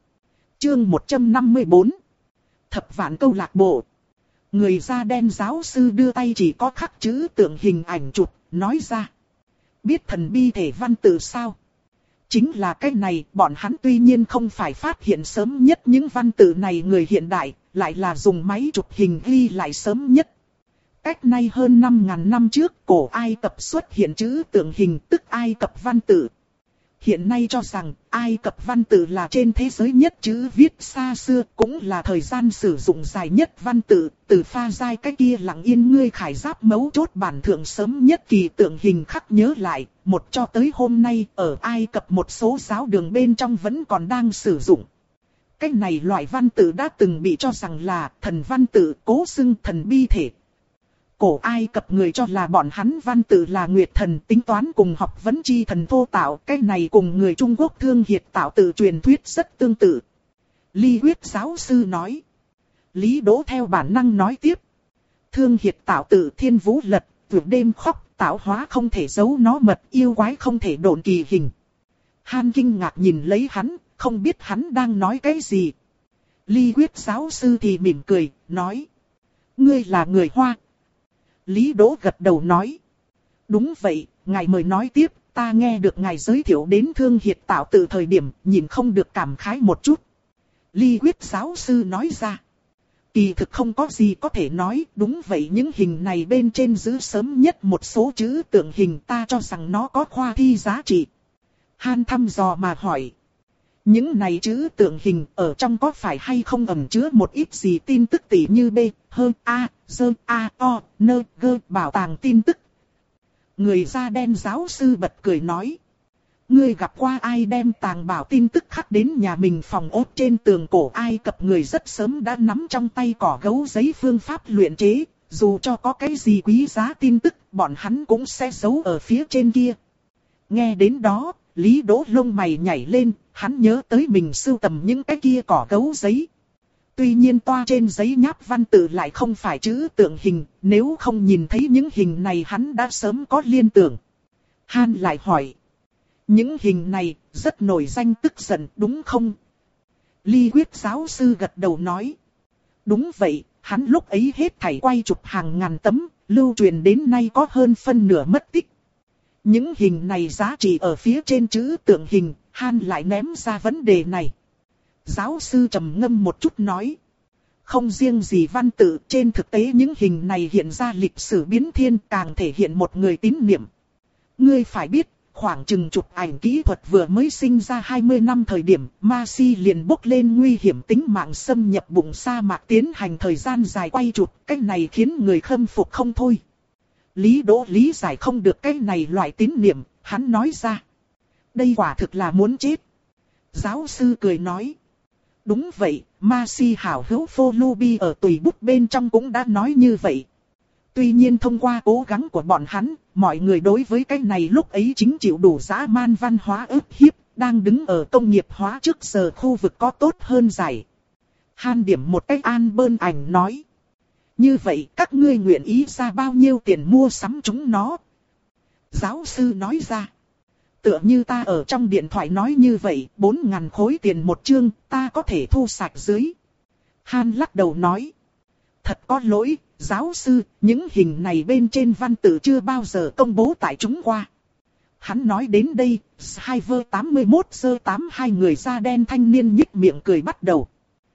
Chương một trăm năm mươi tư. Thập vạn câu lạc bộ. Người da đen giáo sư đưa tay chỉ có khắc chữ tượng hình ảnh chụp, nói ra. Biết thần bi thể văn tự sao? Chính là cái này, bọn hắn tuy nhiên không phải phát hiện sớm nhất những văn tự này người hiện đại, lại là dùng máy chụp hình ghi lại sớm nhất. Cách nay hơn năm nghìn năm trước, cổ Ai Cập xuất hiện chữ tượng hình, tức Ai Cập văn tự. Hiện nay cho rằng, Ai Cập văn tự là trên thế giới nhất chữ viết xa xưa, cũng là thời gian sử dụng dài nhất văn tự, từ pha giai cái kia lặng yên ngươi khải giáp mấu chốt bản thượng sớm nhất kỳ tượng hình khắc nhớ lại, một cho tới hôm nay, ở Ai Cập một số giáo đường bên trong vẫn còn đang sử dụng. Cái này loại văn tự đã từng bị cho rằng là thần văn tự, cố xưng thần bi thể. Cổ Ai Cập người cho là bọn hắn văn tự là nguyệt thần, tính toán cùng học vấn chi thần thô tạo, cái này cùng người Trung Quốc Thương Hiệt tạo tự truyền thuyết rất tương tự. Lý Huyết giáo sư nói. Lý Đỗ theo bản năng nói tiếp. Thương Hiệt tạo tự thiên vũ lật, vượt đêm khóc, tạo hóa không thể giấu nó mật, yêu quái không thể độn kỳ hình. Han kinh ngạc nhìn lấy hắn, không biết hắn đang nói cái gì. Lý Huyết giáo sư thì mỉm cười, nói. Ngươi là người Hoa. Lý Đỗ gật đầu nói. Đúng vậy, ngài mời nói tiếp, ta nghe được ngài giới thiệu đến Thương Hiệt tạo tự thời điểm, nhìn không được cảm khái một chút. Lý Huyết giáo sư nói ra. Kỳ thực không có gì có thể nói, đúng vậy những hình này bên trên giữ sớm nhất một số chữ tượng hình ta cho rằng nó có khoa thi giá trị. Han thăm dò mà hỏi. Những này chữ tượng hình ở trong có phải hay không ẩn chứa một ít gì tin tức tỉ như B, H, A, D, A, O, N, G, bảo tàng tin tức. Người da đen giáo sư bật cười nói. Ngươi gặp qua ai đem tàng bảo tin tức khắc đến nhà mình phòng ốt trên tường cổ Ai Cập người rất sớm đã nắm trong tay cỏ gấu giấy phương pháp luyện chế, dù cho có cái gì quý giá tin tức, bọn hắn cũng sẽ giấu ở phía trên kia. Nghe đến đó, Lý Đỗ lông mày nhảy lên, hắn nhớ tới mình sưu tầm những cái kia cỏ gấu giấy. Tuy nhiên toa trên giấy nháp văn tự lại không phải chữ tượng hình, nếu không nhìn thấy những hình này hắn đã sớm có liên tưởng. Han lại hỏi. Những hình này rất nổi danh tức giận đúng không? Lý Huyết giáo sư gật đầu nói. Đúng vậy, hắn lúc ấy hết thảy quay chụp hàng ngàn tấm, lưu truyền đến nay có hơn phân nửa mất tích. Những hình này giá trị ở phía trên chữ tượng hình, Han lại ném ra vấn đề này. Giáo sư trầm ngâm một chút nói. Không riêng gì văn tự, trên thực tế những hình này hiện ra lịch sử biến thiên càng thể hiện một người tín niệm. Ngươi phải biết, khoảng chừng chụp ảnh kỹ thuật vừa mới sinh ra hai mươi năm thời điểm, Marcy liền bốc lên nguy hiểm tính mạng xâm nhập vùng sa mạc tiến hành thời gian dài quay chụp, cái này khiến người khâm phục không thôi. Lý Đỗ lý giải không được cái này loại tín niệm, hắn nói ra. Đây quả thực là muốn chết. Giáo sư cười nói. Đúng vậy, Marcy hảo hữu Volubi ở tùy bút bên trong cũng đã nói như vậy. Tuy nhiên thông qua cố gắng của bọn hắn, mọi người đối với cái này lúc ấy chính chịu đủ dã man văn hóa ức hiếp, đang đứng ở công nghiệp hóa trước giờ khu vực có tốt hơn giải. Han điểm một cái an bơn ảnh nói. Như vậy các ngươi nguyện ý ra bao nhiêu tiền mua sắm chúng nó? Giáo sư nói ra. Tựa như ta ở trong điện thoại nói như vậy, bốn ngàn khối tiền một chương, ta có thể thu sạch dưới. Han lắc đầu nói. Thật có lỗi, giáo sư, những hình này bên trên văn tự chưa bao giờ công bố tại chúng qua. Hắn nói đến đây, hai vơ tám mươi mốt sơ tám hai người da đen thanh niên nhích miệng cười bắt đầu.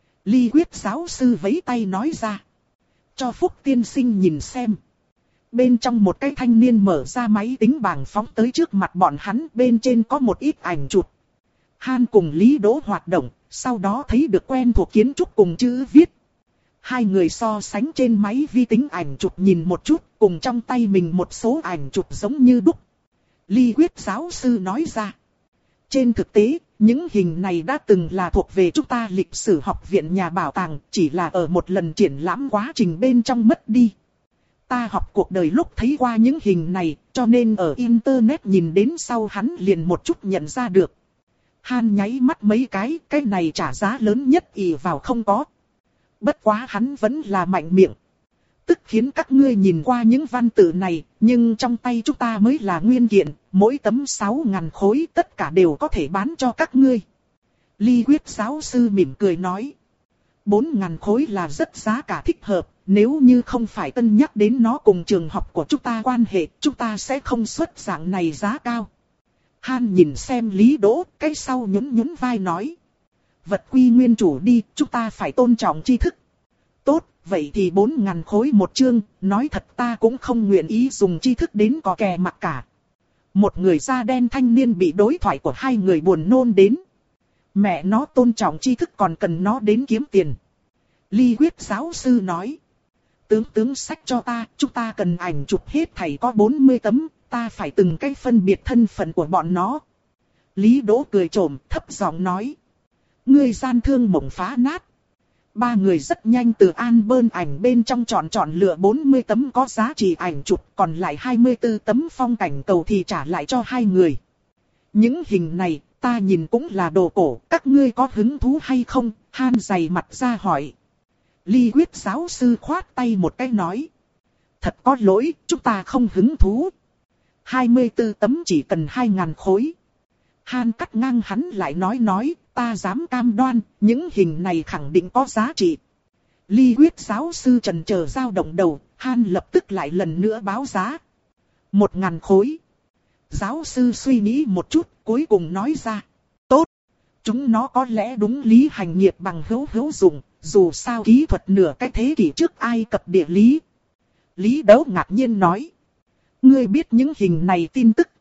Ly Quyết giáo sư vẫy tay nói ra. Cho Phúc tiên sinh nhìn xem. Bên trong một cái thanh niên mở ra máy tính bảng phóng tới trước mặt bọn hắn, bên trên có một ít ảnh chụp. Han cùng Lý Đỗ hoạt động, sau đó thấy được quen thuộc kiến trúc cùng chữ viết. Hai người so sánh trên máy vi tính ảnh chụp nhìn một chút, cùng trong tay mình một số ảnh chụp giống như đúc. Ly Quyết giáo sư nói ra. Trên thực tế, những hình này đã từng là thuộc về chúng ta lịch sử học viện nhà bảo tàng, chỉ là ở một lần triển lãm quá trình bên trong mất đi. Ta học cuộc đời lúc thấy qua những hình này, cho nên ở internet nhìn đến sau hắn liền một chút nhận ra được. Han nháy mắt mấy cái, cái này trả giá lớn nhất ỷ vào không có. Bất quá hắn vẫn là mạnh miệng. Tức khiến các ngươi nhìn qua những văn tự này, nhưng trong tay chúng ta mới là nguyên kiện, mỗi tấm sáu ngàn khối tất cả đều có thể bán cho các ngươi. Ly Quyết giáo sư mỉm cười nói. bốn ngàn khối là rất giá cả thích hợp, nếu như không phải cân nhắc đến nó cùng trường học của chúng ta quan hệ, chúng ta sẽ không xuất dạng này giá cao. Han nhìn xem Lý Đỗ, cái sau nhún nhún vai nói. Vật quy nguyên chủ đi, chúng ta phải tôn trọng tri thức. Tốt, vậy thì bốn ngàn khối một chương, nói thật ta cũng không nguyện ý dùng tri thức đến cò kè mặc cả. Một người da đen thanh niên bị đối thoại của hai người buồn nôn đến. Mẹ nó tôn trọng tri thức còn cần nó đến kiếm tiền. Ly Quyết giáo sư nói. Tướng tướng sách cho ta, chúng ta cần ảnh chụp hết thảy có bốn mươi tấm, ta phải từng cách phân biệt thân phận của bọn nó. Lý Đỗ cười trộm, thấp giọng nói. Ngươi gian thương mộng phá nát. Ba người rất nhanh từ album ảnh bên trong chọn chọn lựa bốn mươi tấm có giá trị ảnh chụp, còn lại hai mươi tư tấm phong cảnh cầu thì trả lại cho hai người. Những hình này, ta nhìn cũng là đồ cổ, các ngươi có hứng thú hay không? Han dày mặt ra hỏi. Ly Quyết giáo sư khoát tay một cái nói. Thật có lỗi, chúng ta không hứng thú. hai mươi tư tấm chỉ cần hai ngàn khối. Han cắt ngang hắn lại nói nói, ta dám cam đoan, những hình này khẳng định có giá trị. Ly Quyết giáo sư trần chờ dao động đầu, Han lập tức lại lần nữa báo giá. Một ngàn khối. Giáo sư suy nghĩ một chút, cuối cùng nói ra. Tốt. Chúng nó có lẽ đúng lý hành nghiệp bằng hữu hữu dụng, dù sao kỹ thuật nửa cái thế kỷ trước Ai Cập địa lý. Lý Đấu ngạc nhiên nói. Ngươi biết những hình này tin tức.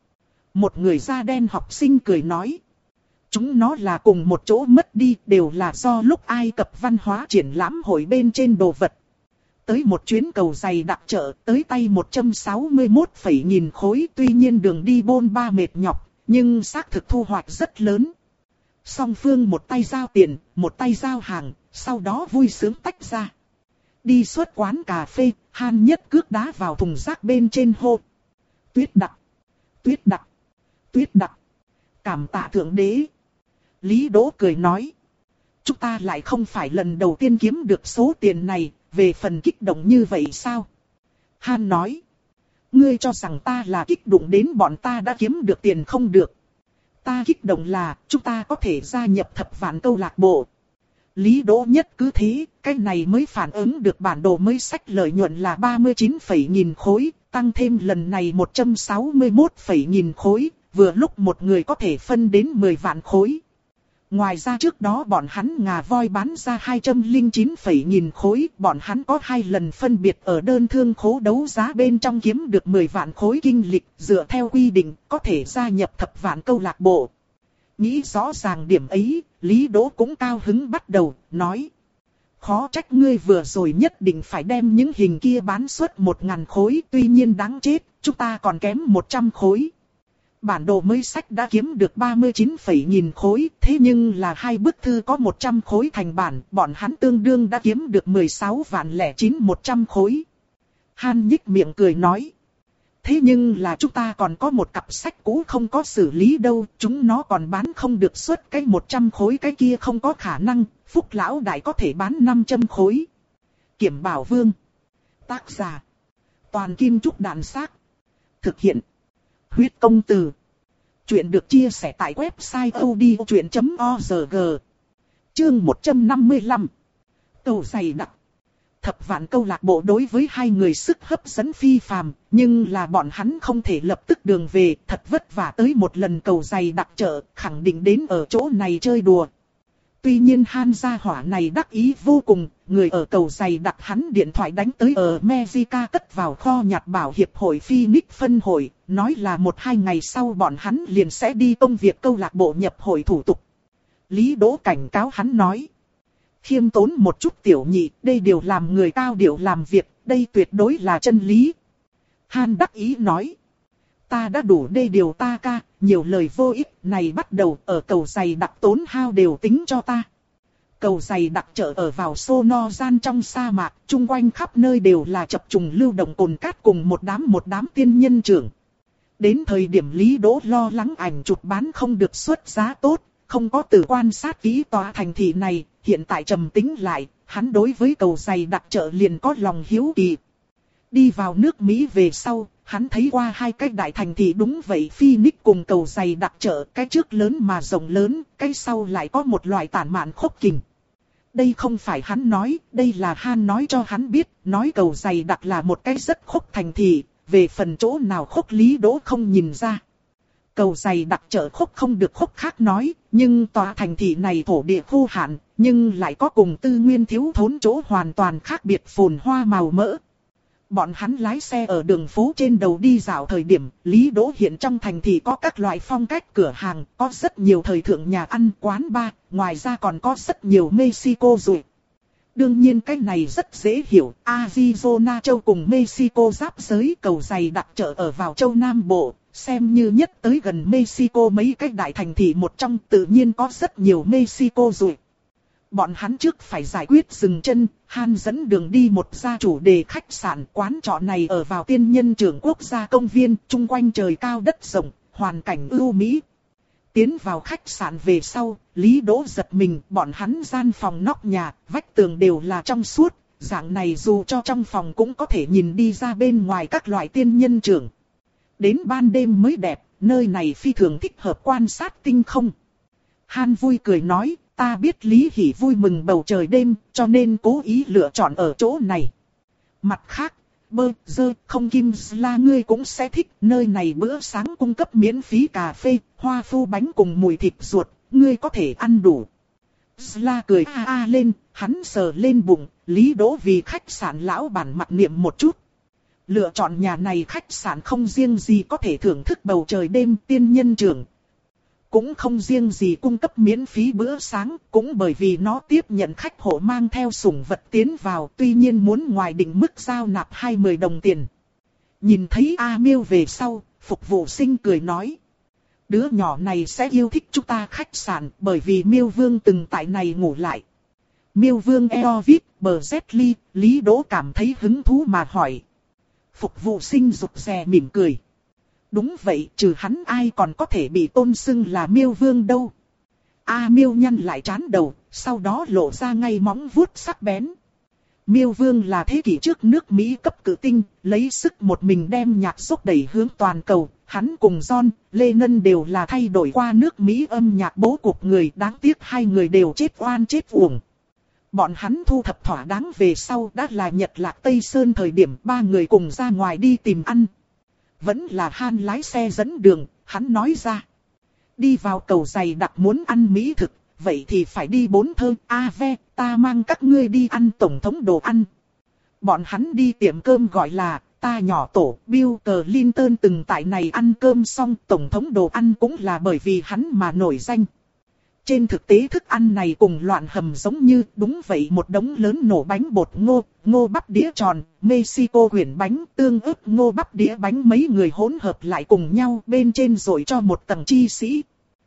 Một người da đen học sinh cười nói. Chúng nó là cùng một chỗ mất đi, đều là do lúc Ai Cập văn hóa triển lãm hội bên trên đồ vật. Tới một chuyến cầu giày đặc chợ, tới tay một trăm sáu mươi mốt phẩy nghìn khối, tuy nhiên đường đi bôn ba mệt nhọc, nhưng xác thực thu hoạch rất lớn. Song phương một tay giao tiền, một tay giao hàng, sau đó vui sướng tách ra. Đi suốt quán cà phê, Han nhất cước đá vào thùng rác bên trên hô. Tuyết đặc, tuyết đặc, tuyết đặc. Cảm tạ thượng đế. Lý Đỗ cười nói. Chúng ta lại không phải lần đầu tiên kiếm được số tiền này, về phần kích động như vậy sao? Han nói. Ngươi cho rằng ta là kích động đến bọn ta đã kiếm được tiền không được. Ta kích động là chúng ta có thể gia nhập thập vạn câu lạc bộ. Lý Đỗ nhất cứ thế, cái này mới phản ứng được bản đồ mới sách lợi nhuận là ba mươi chín phẩy nghìn khối, tăng thêm lần này một trăm sáu mươi mốt phẩy nghìn khối, vừa lúc một người có thể phân đến mười vạn khối. Ngoài ra trước đó bọn hắn ngà voi bán ra hai trăm lẻ chín phẩy nghìn khối, bọn hắn có hai lần phân biệt ở đơn thương khố đấu giá bên trong kiếm được mười vạn khối kinh lịch, dựa theo quy định có thể gia nhập thập vạn câu lạc bộ. Nghĩ rõ ràng điểm ấy, Lý Đỗ cũng cao hứng bắt đầu, nói. Khó trách ngươi vừa rồi nhất định phải đem những hình kia bán suốt một ngàn khối, tuy nhiên đáng chết, chúng ta còn kém một trăm khối. Bản đồ mới sách đã kiếm được ba mươi chín phẩy nghìn khối, thế nhưng là hai bức thư có một trăm khối thành bản, bọn hắn tương đương đã kiếm được mười sáu vạn lẻ chín một trăm khối. Han nhích miệng cười nói. Thế nhưng là chúng ta còn có một cặp sách cũ không có xử lý đâu, chúng nó còn bán không được suốt cái một trăm khối, cái kia không có khả năng, Phúc lão đại có thể bán năm trăm khối. Kiểm Bảo Vương. Tác giả. Toàn Kim Trúc Đàn Xác. Thực hiện. Huyết Công Từ. Chuyện được chia sẻ tại website odchuyện chấm org. Chương một trăm năm mươi lăm. Cầu giày đặc. thập vạn câu lạc bộ đối với hai người sức hấp dẫn phi phàm, nhưng là bọn hắn không thể lập tức đường về, thật vất vả tới một lần cầu giày đặc chợ, khẳng định đến ở chỗ này chơi đùa. Tuy nhiên Han gia hỏa này đắc ý vô cùng, người ở cầu giày đặt hắn điện thoại đánh tới ở Mexico cất vào kho nhặt bảo hiệp hội Phoenix phân hội, nói là một hai ngày sau bọn hắn liền sẽ đi công việc câu lạc bộ nhập hội thủ tục. Lý Đỗ cảnh cáo hắn nói. Khiêm tốn một chút tiểu nhị, đây đều làm người cao điệu làm việc, đây tuyệt đối là chân lý. Han đắc ý nói. Ta đã đủ đê điều ta ca, nhiều lời vô ích, này bắt đầu ở cầu giày đặc tốn hao đều tính cho ta. Cầu giày đặc chợ ở vào Sonoran trong sa mạc, chung quanh khắp nơi đều là chập trùng lưu động cồn cát cùng một đám một đám tiên nhân trưởng. Đến thời điểm Lý Đỗ lo lắng ảnh chụp bán không được xuất giá tốt, không có từ quan sát kỹ tòa thành thị này, hiện tại trầm tĩnh lại, hắn đối với cầu giày đặc chợ liền có lòng hiếu kỳ. Đi vào nước Mỹ về sau, hắn thấy qua hai cái đại thành thị đúng vậy, Phoenix cùng cầu giày đặc chợ, cái trước lớn mà rộng lớn, cái sau lại có một loại tản mạn khốc kình. Đây không phải hắn nói, đây là Han nói cho hắn biết, nói cầu giày đặc là một cái rất khốc thành thị, về phần chỗ nào khốc Lý Đỗ không nhìn ra. Cầu giày đặc chợ khốc không được khốc khác nói, nhưng tòa thành thị này thổ địa khô hạn, nhưng lại có cùng tư nguyên thiếu thốn chỗ hoàn toàn khác biệt, phồn hoa màu mỡ. Bọn hắn lái xe ở đường phố trên đầu đi dạo thời điểm, Lý Đỗ hiện trong thành thị có các loại phong cách cửa hàng, có rất nhiều thời thượng nhà ăn, quán bar, ngoài ra còn có rất nhiều Mexico rồi. Đương nhiên cái này rất dễ hiểu, Arizona châu cùng Mexico giáp giới, cầu giày đặc chợ ở vào châu Nam Bộ, xem như nhất tới gần Mexico mấy cái đại thành thị một trong, tự nhiên có rất nhiều Mexico rồi. Bọn hắn trước phải giải quyết dừng chân, Han dẫn đường đi một gia chủ đề khách sạn, quán trọ này ở vào tiên nhân trưởng quốc gia công viên, chung quanh trời cao đất rộng, hoàn cảnh ưu mỹ. Tiến vào khách sạn về sau, Lý Đỗ giật mình, bọn hắn gian phòng nóc nhà, vách tường đều là trong suốt, dạng này dù cho trong phòng cũng có thể nhìn đi ra bên ngoài các loại tiên nhân trưởng. Đến ban đêm mới đẹp, nơi này phi thường thích hợp quan sát tinh không. Han vui cười nói. Ta biết Lý Hỷ vui mừng bầu trời đêm, cho nên cố ý lựa chọn ở chỗ này. Mặt khác, bơ, dơ, không kim là ngươi cũng sẽ thích, nơi này bữa sáng cung cấp miễn phí cà phê, hoa phu bánh cùng mùi thịt ruột, ngươi có thể ăn đủ. Sla cười a a lên, hắn sờ lên bụng, Lý Đỗ vì khách sạn lão bản mặt niệm một chút. Lựa chọn nhà này khách sạn không riêng gì có thể thưởng thức bầu trời đêm tiên nhân trưởng. Cũng không riêng gì cung cấp miễn phí bữa sáng, cũng bởi vì nó tiếp nhận khách hộ mang theo sủng vật tiến vào, tuy nhiên muốn ngoài định mức giao nạp hai mươi đồng tiền. Nhìn thấy A Miêu về sau, phục vụ sinh cười nói. Đứa nhỏ này sẽ yêu thích chúng ta khách sạn, bởi vì Miêu Vương từng tại này ngủ lại. Miêu Vương Eovit, bờ Zetli, Lý Đỗ cảm thấy hứng thú mà hỏi. Phục vụ sinh rụt rè mỉm cười. Đúng vậy, trừ hắn ai còn có thể bị tôn xưng là Miêu Vương đâu. A Miêu nhăn lại trán đầu, sau đó lộ ra ngay móng vuốt sắc bén. Miêu Vương là thế kỷ trước nước Mỹ cấp cử tinh, lấy sức một mình đem nhạc dốc đẩy hướng toàn cầu. Hắn cùng John Lennon đều là thay đổi qua nước Mỹ âm nhạc bố cục người, đáng tiếc hai người đều chết oan chết uổng. Bọn hắn thu thập thỏa đáng về sau đã là Nhật Lạc Tây Sơn thời điểm ba người cùng ra ngoài đi tìm ăn. Vẫn là Han lái xe dẫn đường, hắn nói ra. Đi vào cầu giày đặc muốn ăn mỹ thực, vậy thì phải đi bốn thơ, a ve, ta mang các ngươi đi ăn tổng thống đồ ăn. Bọn hắn đi tiệm cơm gọi là, ta nhỏ tổ, Bill Clinton từng tại này ăn cơm xong, tổng thống đồ ăn cũng là bởi vì hắn mà nổi danh. Trên thực tế thức ăn này cùng loạn hầm giống như, đúng vậy, một đống lớn nổ bánh bột ngô, ngô bắp đĩa tròn, Mexico quyển bánh, tương ớt ngô bắp đĩa bánh, mấy người hỗn hợp lại cùng nhau, bên trên rồi cho một tầng chi sĩ.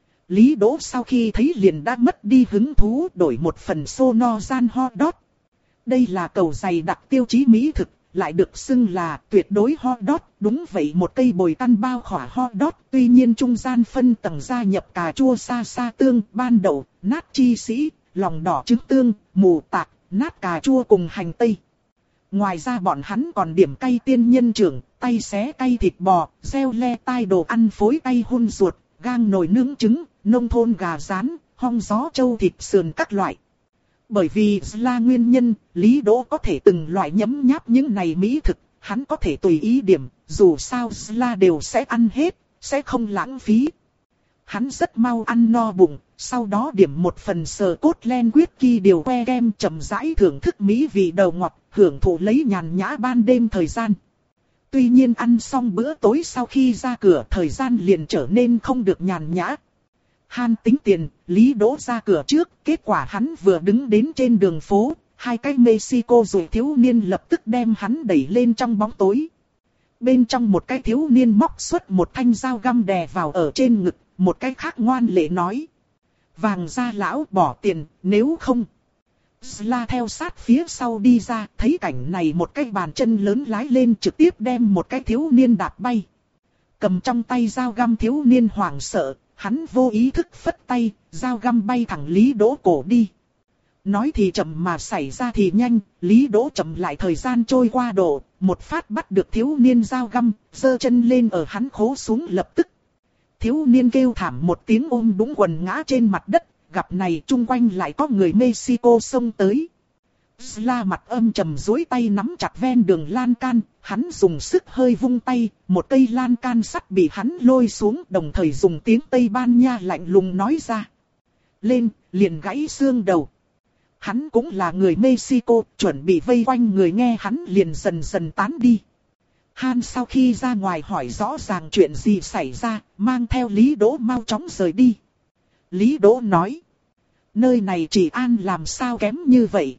Lý Đỗ sau khi thấy liền đã mất đi hứng thú, đổi một phần Sonoran hot dog. Đây là cầu giày đặc tiêu chí mỹ thực, lại được xưng là tuyệt đối hot dog. Đúng vậy, một cây bồi căn bao khỏa hot dog, tuy nhiên trung gian phân tầng gia nhập cà chua sa sa tương, ban đậu, nát chi sĩ, lòng đỏ trứng tương, mù tạc, nát cà chua cùng hành tây. Ngoài ra bọn hắn còn điểm cay tiên nhân trưởng, tay xé cay thịt bò, gieo le tai đồ ăn phối cay hun ruột, gang nồi nướng trứng, nông thôn gà rán, hong gió trâu thịt sườn các loại. Bởi vì là nguyên nhân, Lý Đỗ có thể từng loại nhấm nháp những này mỹ thực, hắn có thể tùy ý điểm, dù sao là đều sẽ ăn hết, sẽ không lãng phí. Hắn rất mau ăn no bụng, sau đó điểm một phần sờ cốt len quyết kỳ điều que kem chậm rãi thưởng thức mỹ vị đầu ngọt, hưởng thụ lấy nhàn nhã ban đêm thời gian. Tuy nhiên ăn xong bữa tối sau khi ra cửa thời gian liền trở nên không được nhàn nhã. Han tính tiền, Lý Đỗ ra cửa trước, kết quả hắn vừa đứng đến trên đường phố, hai cái Mexico rồi thiếu niên lập tức đem hắn đẩy lên trong bóng tối. Bên trong một cái thiếu niên móc xuất một thanh dao găm đè vào ở trên ngực, một cái khác ngoan lệ nói. Vàng ra lão bỏ tiền, nếu không. Sla theo sát phía sau đi ra, thấy cảnh này một cái bàn chân lớn lái lên trực tiếp đem một cái thiếu niên đạp bay. Cầm trong tay dao găm thiếu niên hoảng sợ, hắn vô ý thức phất tay, dao găm bay thẳng Lý Đỗ cổ đi. Nói thì chậm mà xảy ra thì nhanh, Lý Đỗ chậm lại thời gian trôi qua độ, một phát bắt được thiếu niên dao găm, giơ chân lên ở hắn khố xuống lập tức. Thiếu niên kêu thảm một tiếng ôm đúng quần ngã trên mặt đất, gặp này chung quanh lại có người Mexico xông tới. Sla mặt âm trầm duỗi tay nắm chặt ven đường lan can, hắn dùng sức hơi vung tay, một cây lan can sắt bị hắn lôi xuống, đồng thời dùng tiếng Tây Ban Nha lạnh lùng nói ra. Lên, liền gãy xương đầu. Hắn cũng là người Mexico, chuẩn bị vây quanh người nghe hắn liền dần dần tán đi. Han sau khi ra ngoài hỏi rõ ràng chuyện gì xảy ra, mang theo Lý Đỗ mau chóng rời đi. Lý Đỗ nói. Nơi này trị an làm sao kém như vậy?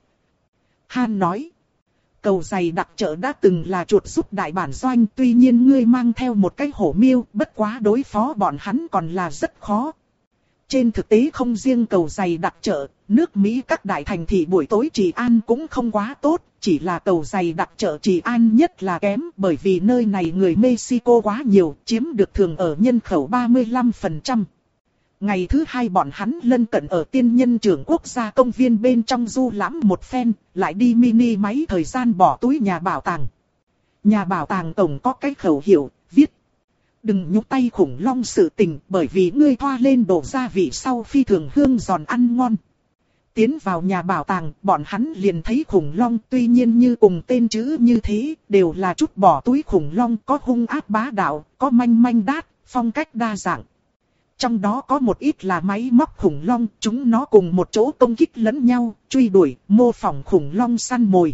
Han nói. Cầu giày đặc chợ đã từng là chuột giúp đại bản doanh, tuy nhiên ngươi mang theo một cái hổ miêu, bất quá đối phó bọn hắn còn là rất khó. Trên thực tế không riêng cầu giày đặc chợ, nước Mỹ các đại thành thị buổi tối trị an cũng không quá tốt, chỉ là cầu giày đặc chợ trị an nhất là kém, bởi vì nơi này người Mexico quá nhiều, chiếm được thường ở nhân khẩu ba mươi lăm phần trăm. Ngày thứ hai bọn hắn lân cận ở tiên nhân trưởng quốc gia công viên bên trong du lãm một phen, lại đi mini máy thời gian bỏ túi nhà bảo tàng. Nhà bảo tàng tổng có cái khẩu hiệu, viết. Đừng nhúc tay khủng long sự tình, bởi vì ngươi thoa lên đổ gia vị sau phi thường hương giòn ăn ngon. Tiến vào nhà bảo tàng, bọn hắn liền thấy khủng long, tuy nhiên như cùng tên chữ như thế, đều là chút bỏ túi khủng long, có hung ác bá đạo, có manh manh đát, phong cách đa dạng. Trong đó có một ít là máy móc khủng long, chúng nó cùng một chỗ công kích lẫn nhau, truy đuổi, mô phỏng khủng long săn mồi.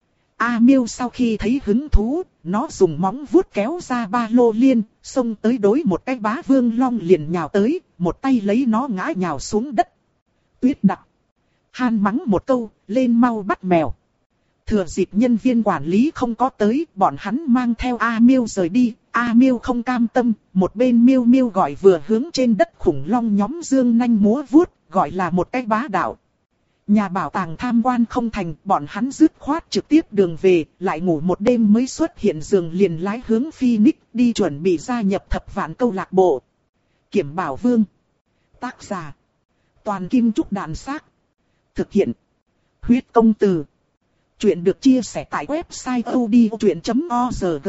A Miêu sau khi thấy hứng thú, nó dùng móng vuốt kéo ra ba lô liên, xông tới đối một cái bá vương long liền nhào tới, một tay lấy nó ngã nhào xuống đất. Tuyết đặc. Han mắng một câu, lên mau bắt mèo. Thừa dịp nhân viên quản lý không có tới, bọn hắn mang theo A Miêu rời đi. A Miêu không cam tâm, một bên Miêu Miêu gọi vừa hướng trên đất khủng long nhóm dương nanh múa vuốt, gọi là một cái bá đạo. Nhà bảo tàng tham quan không thành, bọn hắn dứt khoát trực tiếp đường về, lại ngủ một đêm mới xuất hiện giường liền lái hướng Phoenix đi chuẩn bị gia nhập thập vạn câu lạc bộ. Kiểm Bảo Vương. Tác giả. Toàn Kim Trúc Đạn Xác. Thực hiện. Huyết Công Từ. Chuyện được chia sẻ tại website odchuyện chấm org.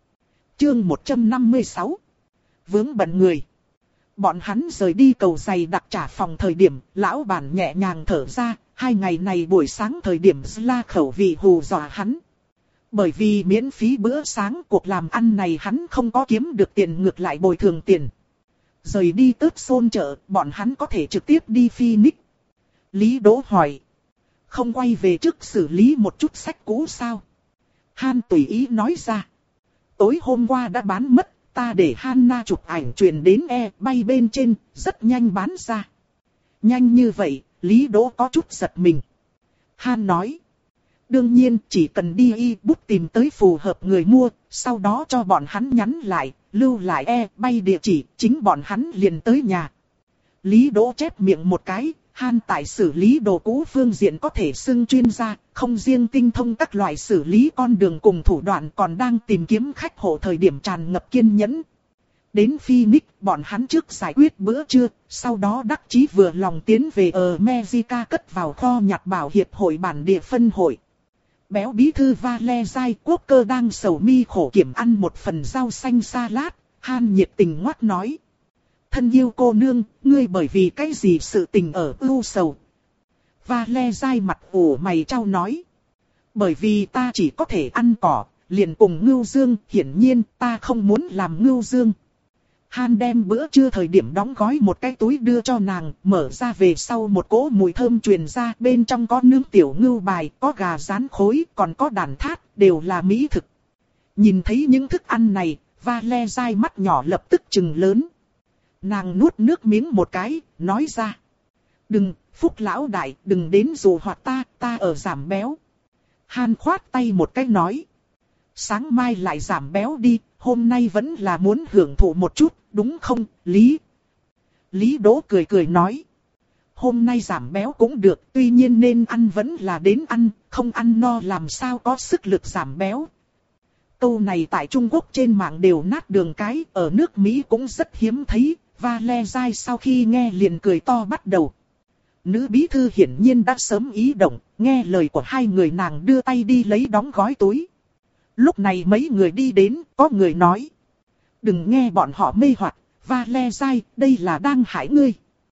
Chương một trăm năm mươi sáu. Vướng bận người. Bọn hắn rời đi cầu giày đặc trả phòng thời điểm, lão bản nhẹ nhàng thở ra, hai ngày này buổi sáng thời điểm la khẩu vị hù dọa hắn. Bởi vì miễn phí bữa sáng cuộc làm ăn này hắn không có kiếm được tiền ngược lại bồi thường tiền. Rời đi tớt xôn chợ, bọn hắn có thể trực tiếp đi Phoenix. Lý Đỗ hỏi. Không quay về trước xử lý một chút sách cũ sao? Han tùy ý nói ra. Tối hôm qua đã bán mất. Ta để Hanna chụp ảnh truyền đến e bay bên trên, rất nhanh bán ra. Nhanh như vậy, Lý Đỗ có chút giật mình. Han nói. Đương nhiên, chỉ cần đi e-book tìm tới phù hợp người mua, sau đó cho bọn hắn nhắn lại, lưu lại e bay địa chỉ, chính bọn hắn liền tới nhà. Lý Đỗ chép miệng một cái, Han tại xử lý đồ cũ phương diện có thể xưng chuyên gia, không riêng tinh thông các loại xử lý con đường cùng thủ đoạn còn đang tìm kiếm khách hộ thời điểm tràn ngập kiên nhẫn. Đến Phoenix, bọn hắn trước giải quyết bữa trưa, sau đó đắc chí vừa lòng tiến về ở America cất vào kho nhặt bảo hiệp hội bản địa phân hội. Béo bí thư Valezai Quốc cơ đang sầu mi khổ kiểm ăn một phần rau xanh salad, Han nhiệt tình ngoắt nói. Thân yêu cô nương, ngươi bởi vì cái gì sự tình ở ưu sầu? Va Le dai mặt ủ mày trao nói. Bởi vì ta chỉ có thể ăn cỏ, liền cùng ngưu dương, hiển nhiên ta không muốn làm ngưu dương. Han đem bữa trưa thời điểm đóng gói một cái túi đưa cho nàng, mở ra về sau một cỗ mùi thơm truyền ra, bên trong có nướng tiểu ngưu bài, có gà rán khối, còn có đàn thát, đều là mỹ thực. Nhìn thấy những thức ăn này, Va Le dai mắt nhỏ lập tức trừng lớn. Nàng nuốt nước miếng một cái, nói ra. Đừng, Phúc lão đại, đừng đến dù hoạt ta, ta ở giảm béo. Han khoát tay một cái nói. Sáng mai lại giảm béo đi, hôm nay vẫn là muốn hưởng thụ một chút, đúng không, Lý? Lý Đỗ cười cười nói. Hôm nay giảm béo cũng được, tuy nhiên nên ăn vẫn là đến ăn, không ăn no làm sao có sức lực giảm béo. Câu này tại Trung Quốc trên mạng đều nát đường cái, ở nước Mỹ cũng rất hiếm thấy, Va Le dai sau khi nghe liền cười to bắt đầu. Nữ bí thư hiển nhiên đã sớm ý động, nghe lời của hai người nàng đưa tay đi lấy đóng gói túi. Lúc này mấy người đi đến, có người nói. Đừng nghe bọn họ mê hoặc, Va Le dai, đây là đang hại ngươi.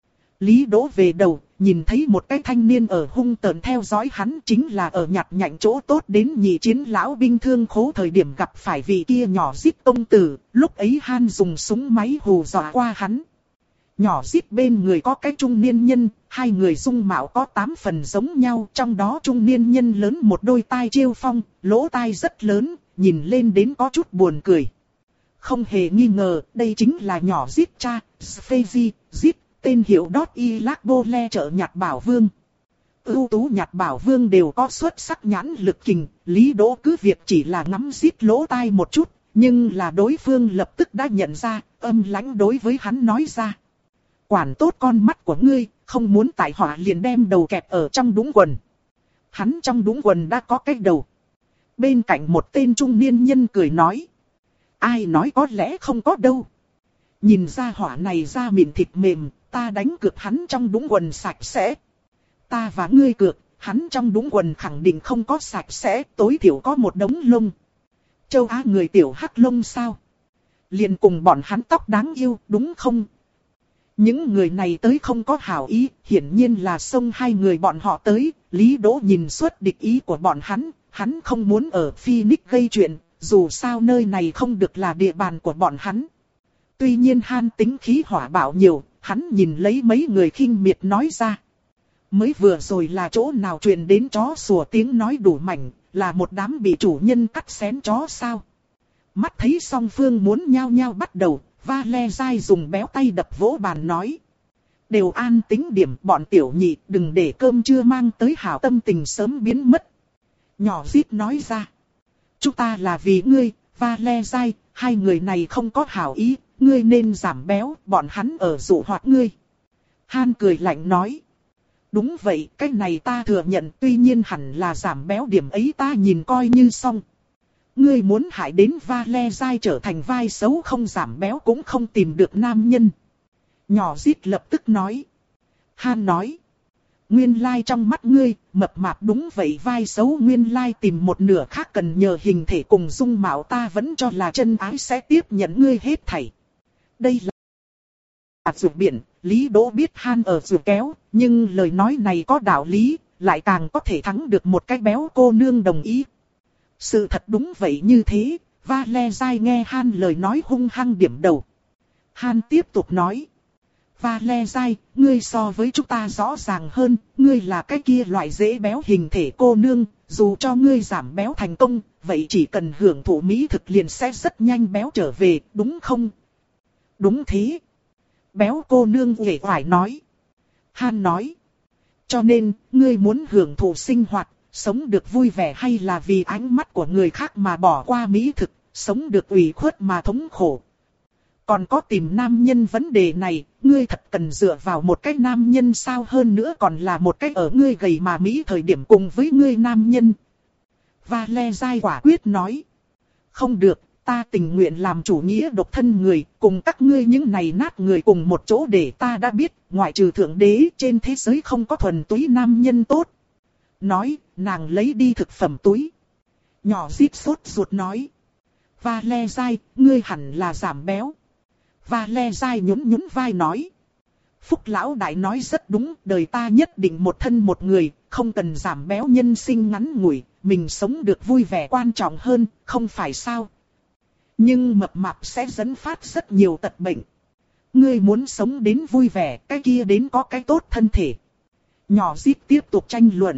Lý Đỗ về đầu, nhìn thấy một cái thanh niên ở hung tợn theo dõi hắn, chính là ở nhặt nhạnh chỗ tốt đến nhị chiến lão binh thương khố thời điểm gặp phải vị kia nhỏ giết công tử, lúc ấy Han dùng súng máy hù dọa qua hắn. Nhỏ giết bên người có cái trung niên nhân, hai người dung mạo có tám phần giống nhau, trong đó trung niên nhân lớn một đôi tai chiêu phong, lỗ tai rất lớn, nhìn lên đến có chút buồn cười. Không hề nghi ngờ, đây chính là nhỏ giết cha, Sfeji, giết, tên hiệu Đót Y Lác Bô Le trợ nhặt bảo vương. Ưu tú nhặt bảo vương đều có xuất sắc nhãn lực kình, Lý Đỗ cứ việc chỉ là ngắm giết lỗ tai một chút, nhưng là đối phương lập tức đã nhận ra, âm lãnh đối với hắn nói ra. Quản tốt con mắt của ngươi, không muốn tại họa liền đem đầu kẹp ở trong đũng quần. Hắn trong đũng quần đã có cái đầu. Bên cạnh một tên trung niên nhân cười nói. Ai nói có lẽ không có đâu. Nhìn ra họa này ra mịn thịt mềm, ta đánh cược hắn trong đũng quần sạch sẽ. Ta và ngươi cược, hắn trong đũng quần khẳng định không có sạch sẽ, tối thiểu có một đống lông. Châu Á người tiểu hắc lông sao? Liền cùng bọn hắn tóc đáng yêu, đúng không? Những người này tới không có hảo ý, hiển nhiên là xông hai người bọn họ tới, Lý Đỗ nhìn suốt địch ý của bọn hắn, hắn không muốn ở Phoenix gây chuyện, dù sao nơi này không được là địa bàn của bọn hắn. Tuy nhiên Han tính khí hỏa bạo nhiều, hắn nhìn lấy mấy người khinh miệt nói ra. Mới vừa rồi là chỗ nào truyền đến chó sủa tiếng nói đủ mảnh, là một đám bị chủ nhân cắt xén chó sao? Mắt thấy song phương muốn nhao nhao bắt đầu, Va Le dai dùng béo tay đập vỗ bàn nói. Đều an tính điểm, bọn tiểu nhị, đừng để cơm chưa mang tới hảo tâm tình sớm biến mất. Nhỏ giết nói ra. Chúng ta là vì ngươi, Va Le dai, hai người này không có hảo ý, ngươi nên giảm béo, bọn hắn ở dụ hoặc ngươi. Han cười lạnh nói. Đúng vậy, cái này ta thừa nhận, tuy nhiên hẳn là giảm béo điểm ấy ta nhìn coi như xong. Ngươi muốn hại đến Va Le dai trở thành vai xấu không giảm béo cũng không tìm được nam nhân. Nhỏ giết lập tức nói. Han nói. Nguyên lai trong mắt ngươi, mập mạp đúng vậy vai xấu nguyên lai tìm một nửa khác cần nhờ hình thể cùng dung mạo ta vẫn cho là chân ái sẽ tiếp nhận ngươi hết thảy. Đây là à, rượu biển, Lý Đỗ biết Han ở rượu kéo, nhưng lời nói này có đạo lý, lại càng có thể thắng được một cái béo cô nương đồng ý. Sự thật đúng vậy như thế, Va Le dai nghe Han lời nói hung hăng điểm đầu. Han tiếp tục nói. Va Le dai, ngươi so với chúng ta rõ ràng hơn, ngươi là cái kia loại dễ béo hình thể cô nương, dù cho ngươi giảm béo thành công, vậy chỉ cần hưởng thụ mỹ thực liền sẽ rất nhanh béo trở về, đúng không? Đúng thế. Béo cô nương uể oải nói. Han nói. Cho nên, ngươi muốn hưởng thụ sinh hoạt, sống được vui vẻ hay là vì ánh mắt của người khác mà bỏ qua mỹ thực, sống được ủy khuất mà thống khổ. Còn có tìm nam nhân vấn đề này, ngươi thật cần dựa vào một cái nam nhân sao hơn nữa còn là một cái ở ngươi gầy mà mỹ thời điểm cùng với ngươi nam nhân. Va Le dai quả quyết nói. Không được, ta tình nguyện làm chủ nghĩa độc thân người, cùng các ngươi những này nát người cùng một chỗ để ta đã biết, ngoại trừ thượng đế trên thế giới không có thuần túy nam nhân tốt. Nói, nàng lấy đi thực phẩm túi. Nhỏ giết sốt ruột nói. Va Le dai, ngươi hẳn là giảm béo. Va Le dai nhún nhún vai nói. Phúc lão đại nói rất đúng, đời ta nhất định một thân một người, không cần giảm béo, nhân sinh ngắn ngủi, mình sống được vui vẻ quan trọng hơn, không phải sao? Nhưng mập mạp sẽ dẫn phát rất nhiều tật bệnh. Ngươi muốn sống đến vui vẻ, cái kia đến có cái tốt thân thể. Nhỏ Zip tiếp tục tranh luận.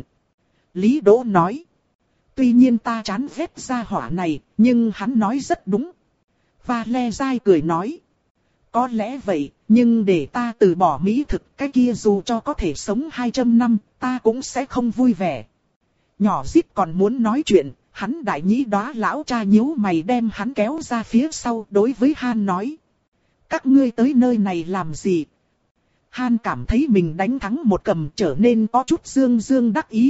Lý Đỗ nói. Tuy nhiên ta chán ghét gia hỏa này, nhưng hắn nói rất đúng. Valentine cười nói. Có lẽ vậy, nhưng để ta từ bỏ mỹ thực, cái kia dù cho có thể sống hai trăm năm, ta cũng sẽ không vui vẻ. Nhỏ Zip còn muốn nói chuyện, hắn đại nhĩ đóa lão cha nhíu mày đem hắn kéo ra phía sau, đối với Han nói. Các ngươi tới nơi này làm gì? Han cảm thấy mình đánh thắng một cầm, trở nên có chút dương dương đắc ý.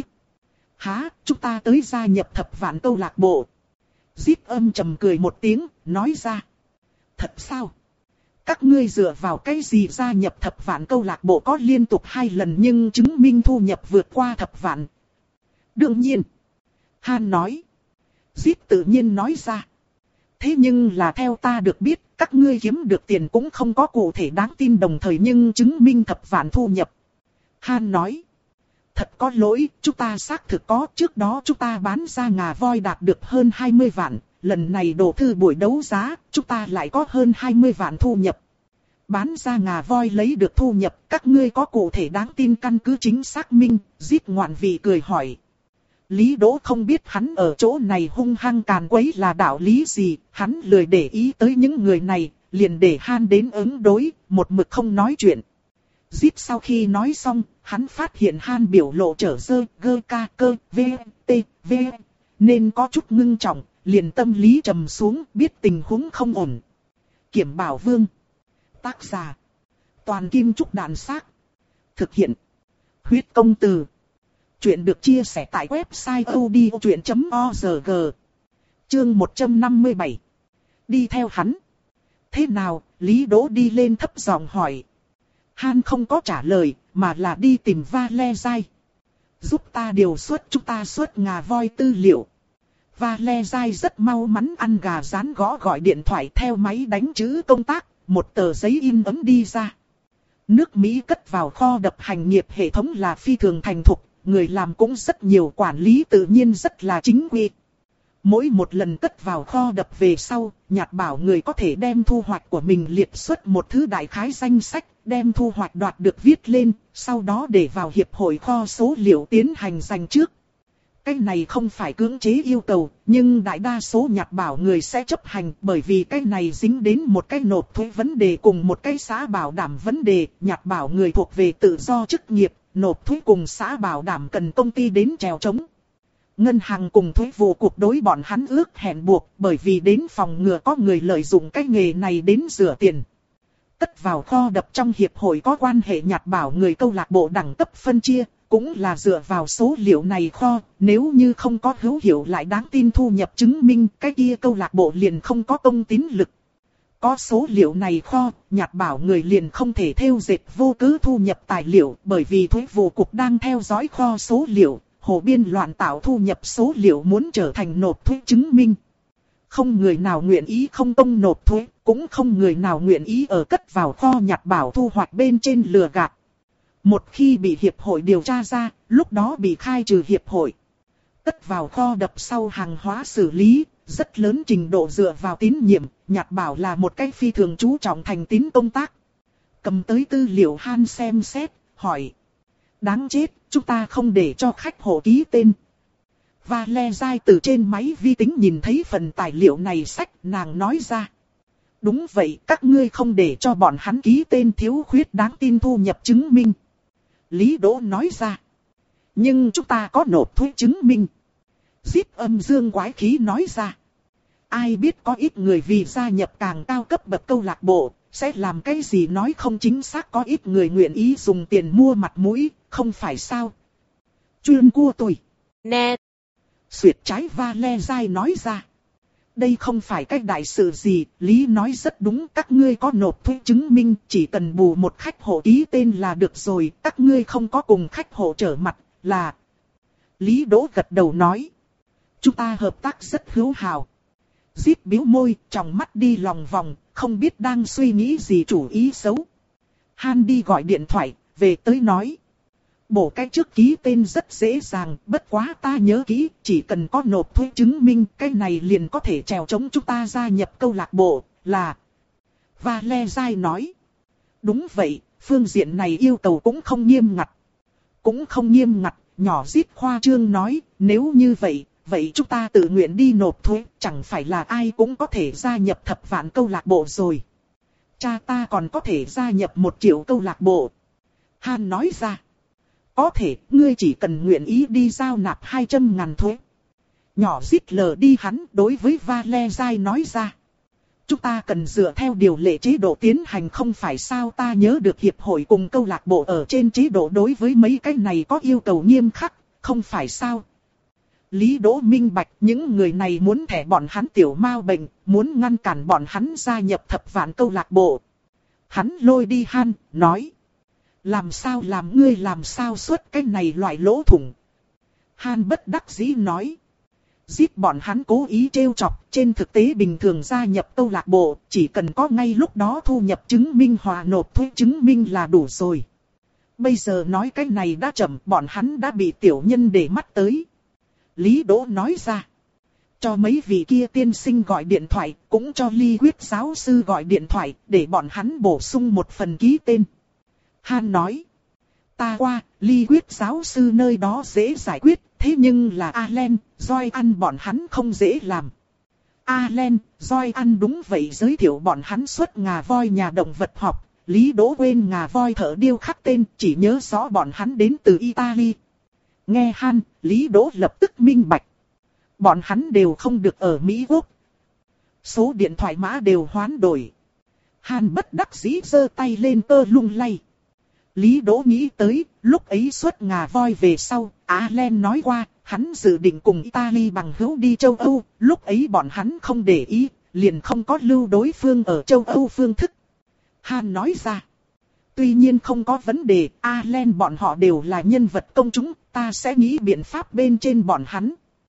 Hả, chúng ta tới gia nhập thập vạn câu lạc bộ. Zip âm trầm cười một tiếng, nói ra. Thật sao? Các ngươi dựa vào cái gì gia nhập thập vạn câu lạc bộ? Có liên tục hai lần nhưng chứng minh thu nhập vượt qua thập vạn. Đương nhiên. Han nói. Zip tự nhiên nói ra. Thế nhưng là theo ta được biết, các ngươi kiếm được tiền cũng không có cụ thể đáng tin đồng thời nhưng chứng minh thập vạn thu nhập. Han nói. Thật có lỗi, chúng ta xác thực có, trước đó chúng ta bán ra ngà voi đạt được hơn hai mươi vạn, lần này đổ thư buổi đấu giá, chúng ta lại có hơn hai mươi vạn thu nhập. Bán ra ngà voi lấy được thu nhập, các ngươi có cụ thể đáng tin căn cứ chính xác minh? Zip ngoạn vị cười hỏi. Lý Đỗ không biết hắn ở chỗ này hung hăng càn quấy là đạo lý gì, hắn lười để ý tới những người này, liền để Han đến ứng đối, một mực không nói chuyện. Zip sau khi nói xong, hắn phát hiện Han biểu lộ trở dơ, gơ ca cơ, v, t, v, nên có chút ngưng trọng, liền tâm lý trầm xuống, biết tình huống không ổn. Kiểm Bảo Vương. Tác giả. Toàn Kim Trúc Đạn Xác. Thực hiện. Huyết Công Từ. Chuyện được chia sẻ tại website odchuyện chấm org. Chương một trăm năm mươi bảy. Đi theo hắn. Thế nào? Lý Đỗ đi lên thấp giọng hỏi. Han không có trả lời, mà là đi tìm Valentine. Giúp ta điều xuất chúng ta xuất ngà voi tư liệu. Valentine rất mau mắn ăn gà rán gõ gọi điện thoại theo máy đánh chữ công tác, một tờ giấy in ấn đi ra. Nước Mỹ cất vào kho đập hành nghiệp hệ thống là phi thường thành thục, người làm cũng rất nhiều, quản lý tự nhiên rất là chính quy. Mỗi một lần cất vào kho đập về sau, Nhạt bảo người có thể đem thu hoạch của mình liệt xuất một thứ đại khái danh sách, đem thu hoạch đoạt được viết lên, sau đó để vào hiệp hội kho số liệu tiến hành dành trước. Cái này không phải cưỡng chế yêu cầu, nhưng đại đa số Nhạt bảo người sẽ chấp hành, bởi vì cái này dính đến một cái nộp thuế vấn đề cùng một cái xã bảo đảm vấn đề. Nhạt bảo người thuộc về tự do chức nghiệp, nộp thuế cùng xã bảo đảm cần công ty đến chèo chống. Ngân hàng cùng thuế vụ cục đối bọn hắn ước hẹn buộc, bởi vì đến phòng ngừa có người lợi dụng cái nghề này đến rửa tiền. Cất vào kho đập trong hiệp hội có quan hệ Nhạt bảo người câu lạc bộ đẳng cấp phân chia, cũng là dựa vào số liệu này kho, nếu như không có hữu hiệu lại đáng tin thu nhập chứng minh, cái kia câu lạc bộ liền không có công tín lực. Có số liệu này kho, Nhạt bảo người liền không thể theo dệt vô cớ thu nhập tài liệu, bởi vì thuế vụ cục đang theo dõi kho số liệu, hồ biên loạn tạo thu nhập số liệu muốn trở thành nộp thuế chứng minh. Không người nào nguyện ý không công nộp thuế, cũng không người nào nguyện ý ở cất vào kho Nhạt bảo thu hoạch bên trên lừa gạt. Một khi bị hiệp hội điều tra ra, lúc đó bị khai trừ hiệp hội. Cất vào kho đập sau hàng hóa xử lý, rất lớn trình độ dựa vào tín nhiệm, Nhạt bảo là một cách phi thường chú trọng thành tín công tác. Cầm tới tư liệu Han xem xét, hỏi. Đáng chết, chúng ta không để cho khách hộ ký tên. Valentine từ trên máy vi tính nhìn thấy phần tài liệu này sách, nàng nói ra. Đúng vậy, các ngươi không để cho bọn hắn ký tên thiếu khuyết đáng tin thu nhập chứng minh. Lý Đỗ nói ra. Nhưng chúng ta có nộp thuế chứng minh. Zip âm dương quái khí nói ra. Ai biết có ít người vì gia nhập càng cao cấp bậc câu lạc bộ, sẽ làm cái gì nói không chính xác, có ít người nguyện ý dùng tiền mua mặt mũi, không phải sao. Chuyên cua tôi. Nè. Xuyệt trái Valentine nói ra. Đây không phải cái đại sự gì, Lý nói rất đúng, các ngươi có nộp thuế chứng minh, chỉ cần bù một khách hộ ký tên là được rồi, các ngươi không có cùng khách hộ trở mặt, là... Lý Đỗ gật đầu nói. Chúng ta hợp tác rất hữu hảo. Zip bĩu môi, trong mắt đi lòng vòng, không biết đang suy nghĩ gì chủ ý xấu. Han đi gọi điện thoại, về tới nói. Bộ cái trước ký tên rất dễ dàng, bất quá ta nhớ kỹ, chỉ cần có nộp thuế chứng minh, cái này liền có thể trèo chống chúng ta gia nhập câu lạc bộ, là... Valezai nói. Đúng vậy, phương diện này yêu cầu cũng không nghiêm ngặt. Cũng không nghiêm ngặt, nhỏ rít khoa trương nói, nếu như vậy, vậy chúng ta tự nguyện đi nộp thuế, chẳng phải là ai cũng có thể gia nhập thập vạn câu lạc bộ rồi. Cha ta còn có thể gia nhập một triệu câu lạc bộ. Han nói ra. Có thể, ngươi chỉ cần nguyện ý đi giao nạp hai trăm ngàn thuế. Nhỏ rít lờ đi hắn đối với Valezai nói ra. Chúng ta cần dựa theo điều lệ chế độ tiến hành không phải sao, ta nhớ được hiệp hội cùng câu lạc bộ ở trên chế độ đối với mấy cái này có yêu cầu nghiêm khắc, không phải sao. Lý Đỗ minh bạch những người này muốn thẻ bọn hắn tiểu mao bệnh, muốn ngăn cản bọn hắn gia nhập thập vạn câu lạc bộ. Hắn lôi đi Han, nói. Làm sao làm ngươi làm sao xuất cái này loại lỗ thủng. Han bất đắc dĩ nói. Giết bọn hắn cố ý trêu chọc, trên thực tế bình thường gia nhập câu lạc bộ, chỉ cần có ngay lúc đó thu nhập chứng minh hòa nộp thuế chứng minh là đủ rồi. Bây giờ nói cái này đã chậm, bọn hắn đã bị tiểu nhân để mắt tới. Lý Đỗ nói ra. Cho mấy vị kia tiên sinh gọi điện thoại, cũng cho Ly Quyết giáo sư gọi điện thoại, để bọn hắn bổ sung một phần ký tên. Han nói. Ta qua, Ly Quyết giáo sư nơi đó dễ giải quyết, thế nhưng là Allen, Joy ăn bọn hắn không dễ làm. Allen, Joy ăn đúng vậy, giới thiệu bọn hắn xuất ngà voi nhà động vật học. Lý Đỗ quên ngà voi thợ điêu khắc tên, chỉ nhớ rõ bọn hắn đến từ Italy. Nghe Han, Lý Đỗ lập tức minh bạch. Bọn hắn đều không được ở Mỹ Quốc. Số điện thoại mã đều hoán đổi. Han bất đắc dĩ giơ tay lên cơ lung lay. Lý Đỗ nghĩ tới, lúc ấy xuất ngà voi về sau, Allen nói qua, hắn dự định cùng Italy bằng hữu đi châu Âu, lúc ấy bọn hắn không để ý, liền không có lưu đối phương ở châu Âu phương thức. Han nói ra. Tuy nhiên không có vấn đề, Allen bọn họ đều là nhân vật công chúng, ta sẽ nghĩ biện pháp bên trên bọn hắn.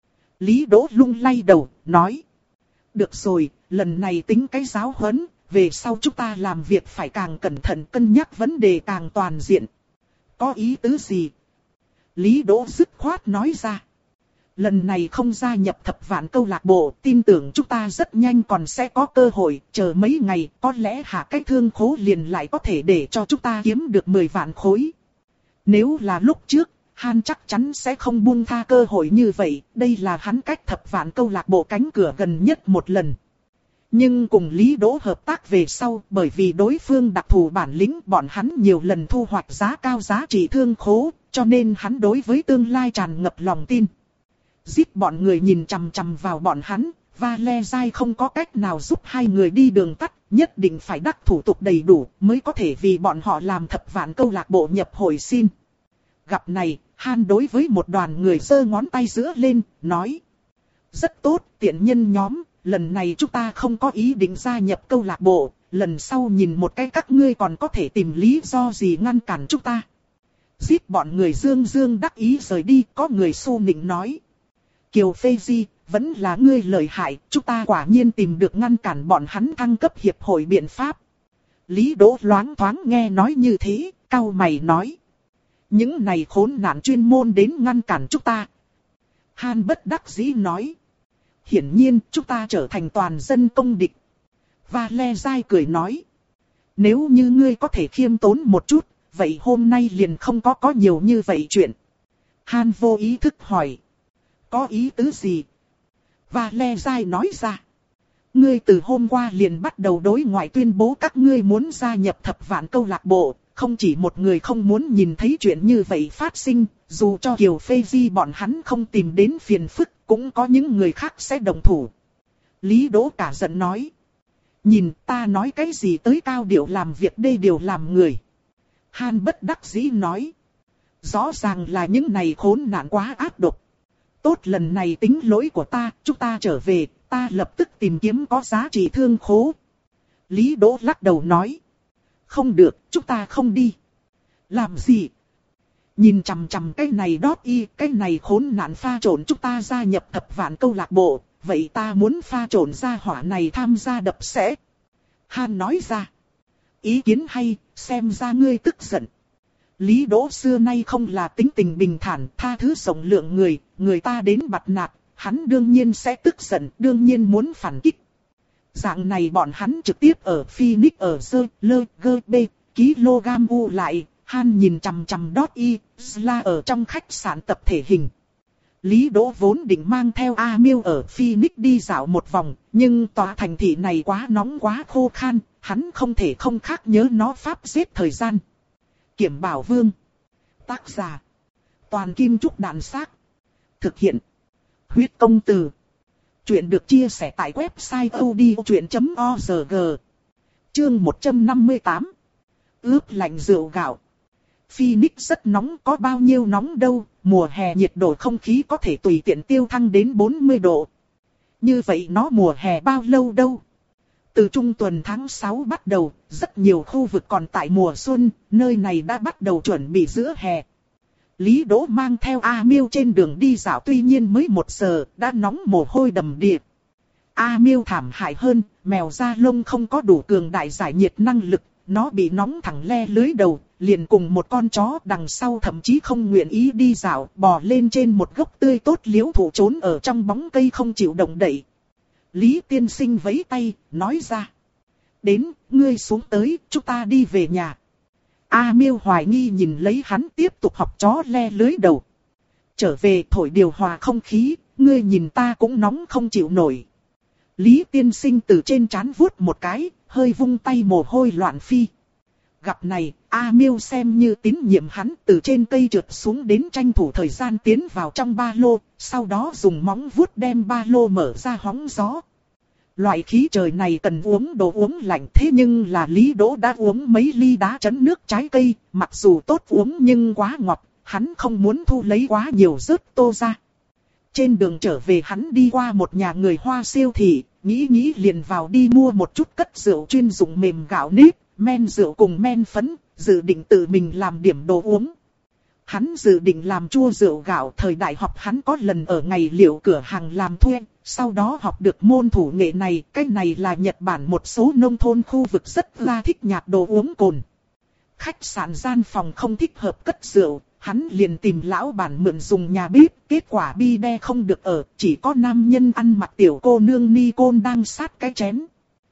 Lý Đỗ lung lay đầu, nói. Được rồi, lần này tính cái giáo huấn, về sau chúng ta làm việc phải càng cẩn thận, cân nhắc vấn đề càng toàn diện. Có ý tứ gì? Lý Đỗ dứt khoát nói ra. Lần này không gia nhập thập vạn câu lạc bộ, tin tưởng chúng ta rất nhanh còn sẽ có cơ hội, chờ mấy ngày, có lẽ hạ cái thương khố liền lại có thể để cho chúng ta kiếm được mười vạn khối. Nếu là lúc trước, Han chắc chắn sẽ không buông tha cơ hội như vậy, đây là hắn cách thập vạn câu lạc bộ cánh cửa gần nhất một lần. Nhưng cùng Lý Đỗ hợp tác về sau, bởi vì đối phương đặc thù bản lĩnh, bọn hắn nhiều lần thu hoạch giá cao giá trị thương khố, cho nên hắn đối với tương lai tràn ngập lòng tin. Giết bọn người nhìn chằm chằm vào bọn hắn, Valezai không có cách nào giúp hai người đi đường tắt, nhất định phải đắc thủ tục đầy đủ mới có thể vì bọn họ làm thập vạn câu lạc bộ nhập hội xin. Gặp này, Han đối với một đoàn người giơ ngón tay giữa lên, nói. Rất tốt, tiện nhân nhóm, lần này chúng ta không có ý định gia nhập câu lạc bộ, lần sau nhìn một cái các ngươi còn có thể tìm lý do gì ngăn cản chúng ta. Giết bọn người dương dương đắc ý rời đi, có người xu nịnh nói. Kiều Phê Di, vẫn là ngươi lợi hại, chúng ta quả nhiên tìm được ngăn cản bọn hắn thăng cấp hiệp hội biện pháp. Lý Đỗ loáng thoáng nghe nói như thế, cau mày nói. Những này khốn nạn chuyên môn đến ngăn cản chúng ta. Han bất đắc dĩ nói. Hiển nhiên chúng ta trở thành toàn dân công địch. Valezai cười nói. Nếu như ngươi có thể khiêm tốn một chút, vậy hôm nay liền không có có nhiều như vậy chuyện. Han vô ý thức hỏi. Có ý tứ gì? Valezai nói ra. Ngươi từ hôm qua liền bắt đầu đối ngoại tuyên bố các ngươi muốn gia nhập thập vạn câu lạc bộ. Không chỉ một người không muốn nhìn thấy chuyện như vậy phát sinh, dù cho Kiều Phê Di bọn hắn không tìm đến phiền phức, cũng có những người khác sẽ đồng thủ. Lý Đỗ cả giận nói. Nhìn ta nói cái gì tới cao điệu làm việc đây đều làm người. Han bất đắc dĩ nói. Rõ ràng là những này khốn nạn quá ác độc. Tốt, lần này tính lỗi của ta, chúng ta trở về, ta lập tức tìm kiếm có giá trị thương khố. Lý Đỗ lắc đầu nói. Không được, chúng ta không đi. Làm gì? Nhìn chằm chằm cái này đót y, cái này khốn nạn pha trộn chúng ta gia nhập thập vạn câu lạc bộ, vậy ta muốn pha trộn gia hỏa này tham gia đập sẽ. Han nói ra. ý kiến hay, xem ra ngươi tức giận. Lý Đỗ xưa nay không là tính tình bình thản, tha thứ rộng lượng người, người ta đến bặt nạt, hắn đương nhiên sẽ tức giận, đương nhiên muốn phản kích. Dạng này bọn hắn trực tiếp ở Phoenix ở dơ, lơ, gơ, bê, kg u lại, Han nhìn chằm chằm đót y, Sla ở trong khách sạn tập thể hình. Lý Đỗ vốn định mang theo A Miêu ở Phoenix đi dạo một vòng, nhưng tòa thành thị này quá nóng quá khô khan, hắn không thể không khác nhớ nó pháp giết thời gian. Kiểm Bảo Vương. Tác giả. Toàn Kim Trúc Đàn Xác. Thực hiện. Huyết Công Từ. Chuyện được chia sẻ tại website odchuyện chấm org. Chương một trăm năm mươi tám. Ướp lạnh rượu gạo. Phoenix rất nóng, có bao nhiêu nóng đâu, mùa hè nhiệt độ không khí có thể tùy tiện tiêu thăng đến bốn mươi độ. Như vậy nó mùa hè bao lâu đâu? Từ trung tuần tháng sáu bắt đầu, rất nhiều khu vực còn tại mùa xuân, nơi này đã bắt đầu chuẩn bị giữa hè. Lý Đỗ mang theo A Miêu trên đường đi dạo, tuy nhiên mới một giờ, đã nóng mồ hôi đầm đìa. A Miêu thảm hại hơn, mèo da lông không có đủ cường đại giải nhiệt năng lực, nó bị nóng thẳng le lưới đầu, liền cùng một con chó đằng sau thậm chí không nguyện ý đi dạo, bò lên trên một gốc tươi tốt liễu thụ trốn ở trong bóng cây không chịu động đậy. Lý tiên sinh vẫy tay, nói ra. Đến, ngươi xuống tới, chúng ta đi về nhà. A Miêu hoài nghi nhìn lấy hắn tiếp tục học chó le lưới đầu. Trở về thổi điều hòa không khí, ngươi nhìn ta cũng nóng không chịu nổi. Lý tiên sinh từ trên trán vuốt một cái, hơi vung tay mồ hôi loạn phi. Gặp này, A Miêu xem như tín nhiệm hắn, từ trên cây trượt xuống đến tranh thủ thời gian tiến vào trong ba lô, sau đó dùng móng vuốt đem ba lô mở ra hóng gió. Loại khí trời này cần uống đồ uống lạnh, thế nhưng là Lý Đỗ đã uống mấy ly đá chấn nước trái cây, mặc dù tốt uống nhưng quá ngọt, hắn không muốn thu lấy quá nhiều rớt tô ra. Trên đường trở về hắn đi qua một nhà người Hoa siêu thị, nghĩ nghĩ liền vào đi mua một chút cất rượu chuyên dụng mềm gạo nếp, men rượu cùng men phấn, dự định tự mình làm điểm đồ uống. Hắn dự định làm chua rượu gạo, thời đại học hắn có lần ở ngày liệu cửa hàng làm thuê, sau đó học được môn thủ nghệ này, cái này là Nhật Bản một số nông thôn khu vực rất là thích nhạt đồ uống cồn. Khách sạn gian phòng không thích hợp cất rượu, hắn liền tìm lão bản mượn dùng nhà bếp, kết quả bi đe không được ở, chỉ có nam nhân ăn mặc tiểu cô nương ni côn đang sát cái chén.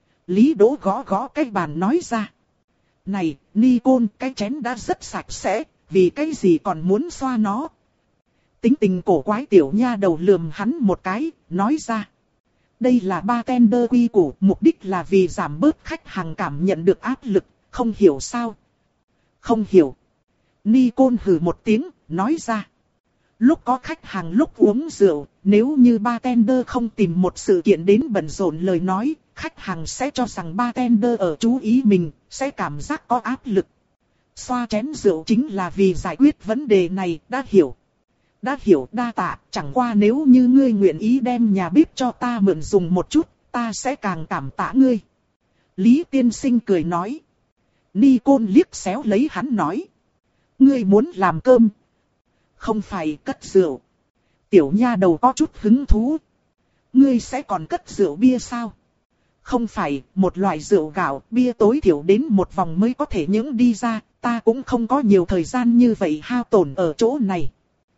Lý Đỗ gõ gõ cái bàn nói ra. Này, ni côn, cái chén đã rất sạch sẽ, vì cái gì còn muốn xoa nó? Tính tình cổ quái tiểu nha đầu lườm hắn một cái, nói ra. Đây là bartender quy củ, mục đích là vì giảm bớt khách hàng cảm nhận được áp lực, không hiểu sao? Không hiểu. Nicole hừ một tiếng, nói ra. Lúc có khách hàng lúc uống rượu, nếu như bartender không tìm một sự kiện đến bận rộn lời nói, khách hàng sẽ cho rằng bartender ở chú ý mình, sẽ cảm giác có áp lực. Xoa chén rượu chính là vì giải quyết vấn đề này, đã hiểu. Đã hiểu đa tạ, chẳng qua nếu như ngươi nguyện ý đem nhà bếp cho ta mượn dùng một chút, ta sẽ càng cảm tạ ngươi. Lý tiên sinh cười nói. Nicole liếc xéo lấy hắn nói. Ngươi muốn làm cơm? Không phải cất rượu. Tiểu nha đầu có chút hứng thú. Ngươi sẽ còn cất rượu bia sao? Không phải, một loại rượu gạo, bia tối thiểu đến một vòng mới có thể những đi ra, ta cũng không có nhiều thời gian như vậy hao tổn ở chỗ này.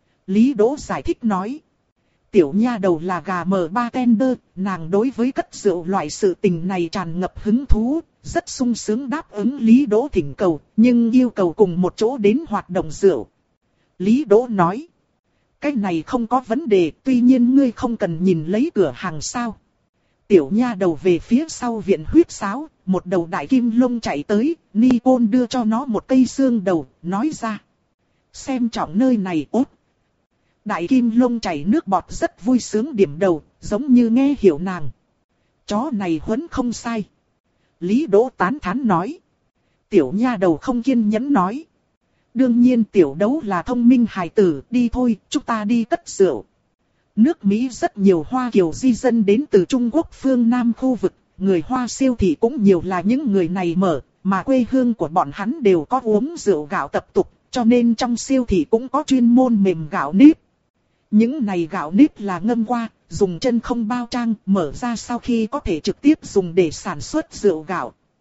Lý Đỗ giải thích nói. Tiểu nha đầu là gà mờ bartender, nàng đối với cất rượu loại sự tình này tràn ngập hứng thú, rất sung sướng đáp ứng Lý Đỗ thỉnh cầu, nhưng yêu cầu cùng một chỗ đến hoạt động rượu. Lý Đỗ nói. Cái này không có vấn đề, tuy nhiên ngươi không cần nhìn lấy cửa hàng sao. Tiểu nha đầu về phía sau viện huyết sáo, một đầu đại kim lông chạy tới, Nicole đưa cho nó một cây xương đầu, nói ra. Xem trọng nơi này ốt. Đại kim lông chảy nước bọt rất vui sướng điểm đầu, giống như nghe hiểu nàng. Chó này huấn không sai. Lý Đỗ tán thán nói. Tiểu nha đầu không kiên nhẫn nói. Đương nhiên tiểu đấu là thông minh hài tử, đi thôi, chúng ta đi cất rượu. Nước Mỹ rất nhiều Hoa Kiều di dân đến từ Trung Quốc phương Nam khu vực, người Hoa siêu thị cũng nhiều là những người này mở, mà quê hương của bọn hắn đều có uống rượu gạo tập tục, cho nên trong siêu thị cũng có chuyên môn mềm gạo nếp. Những này gạo nếp là ngâm qua, dùng chân không bao trang, mở ra sau khi có thể trực tiếp dùng để sản xuất rượu gạo.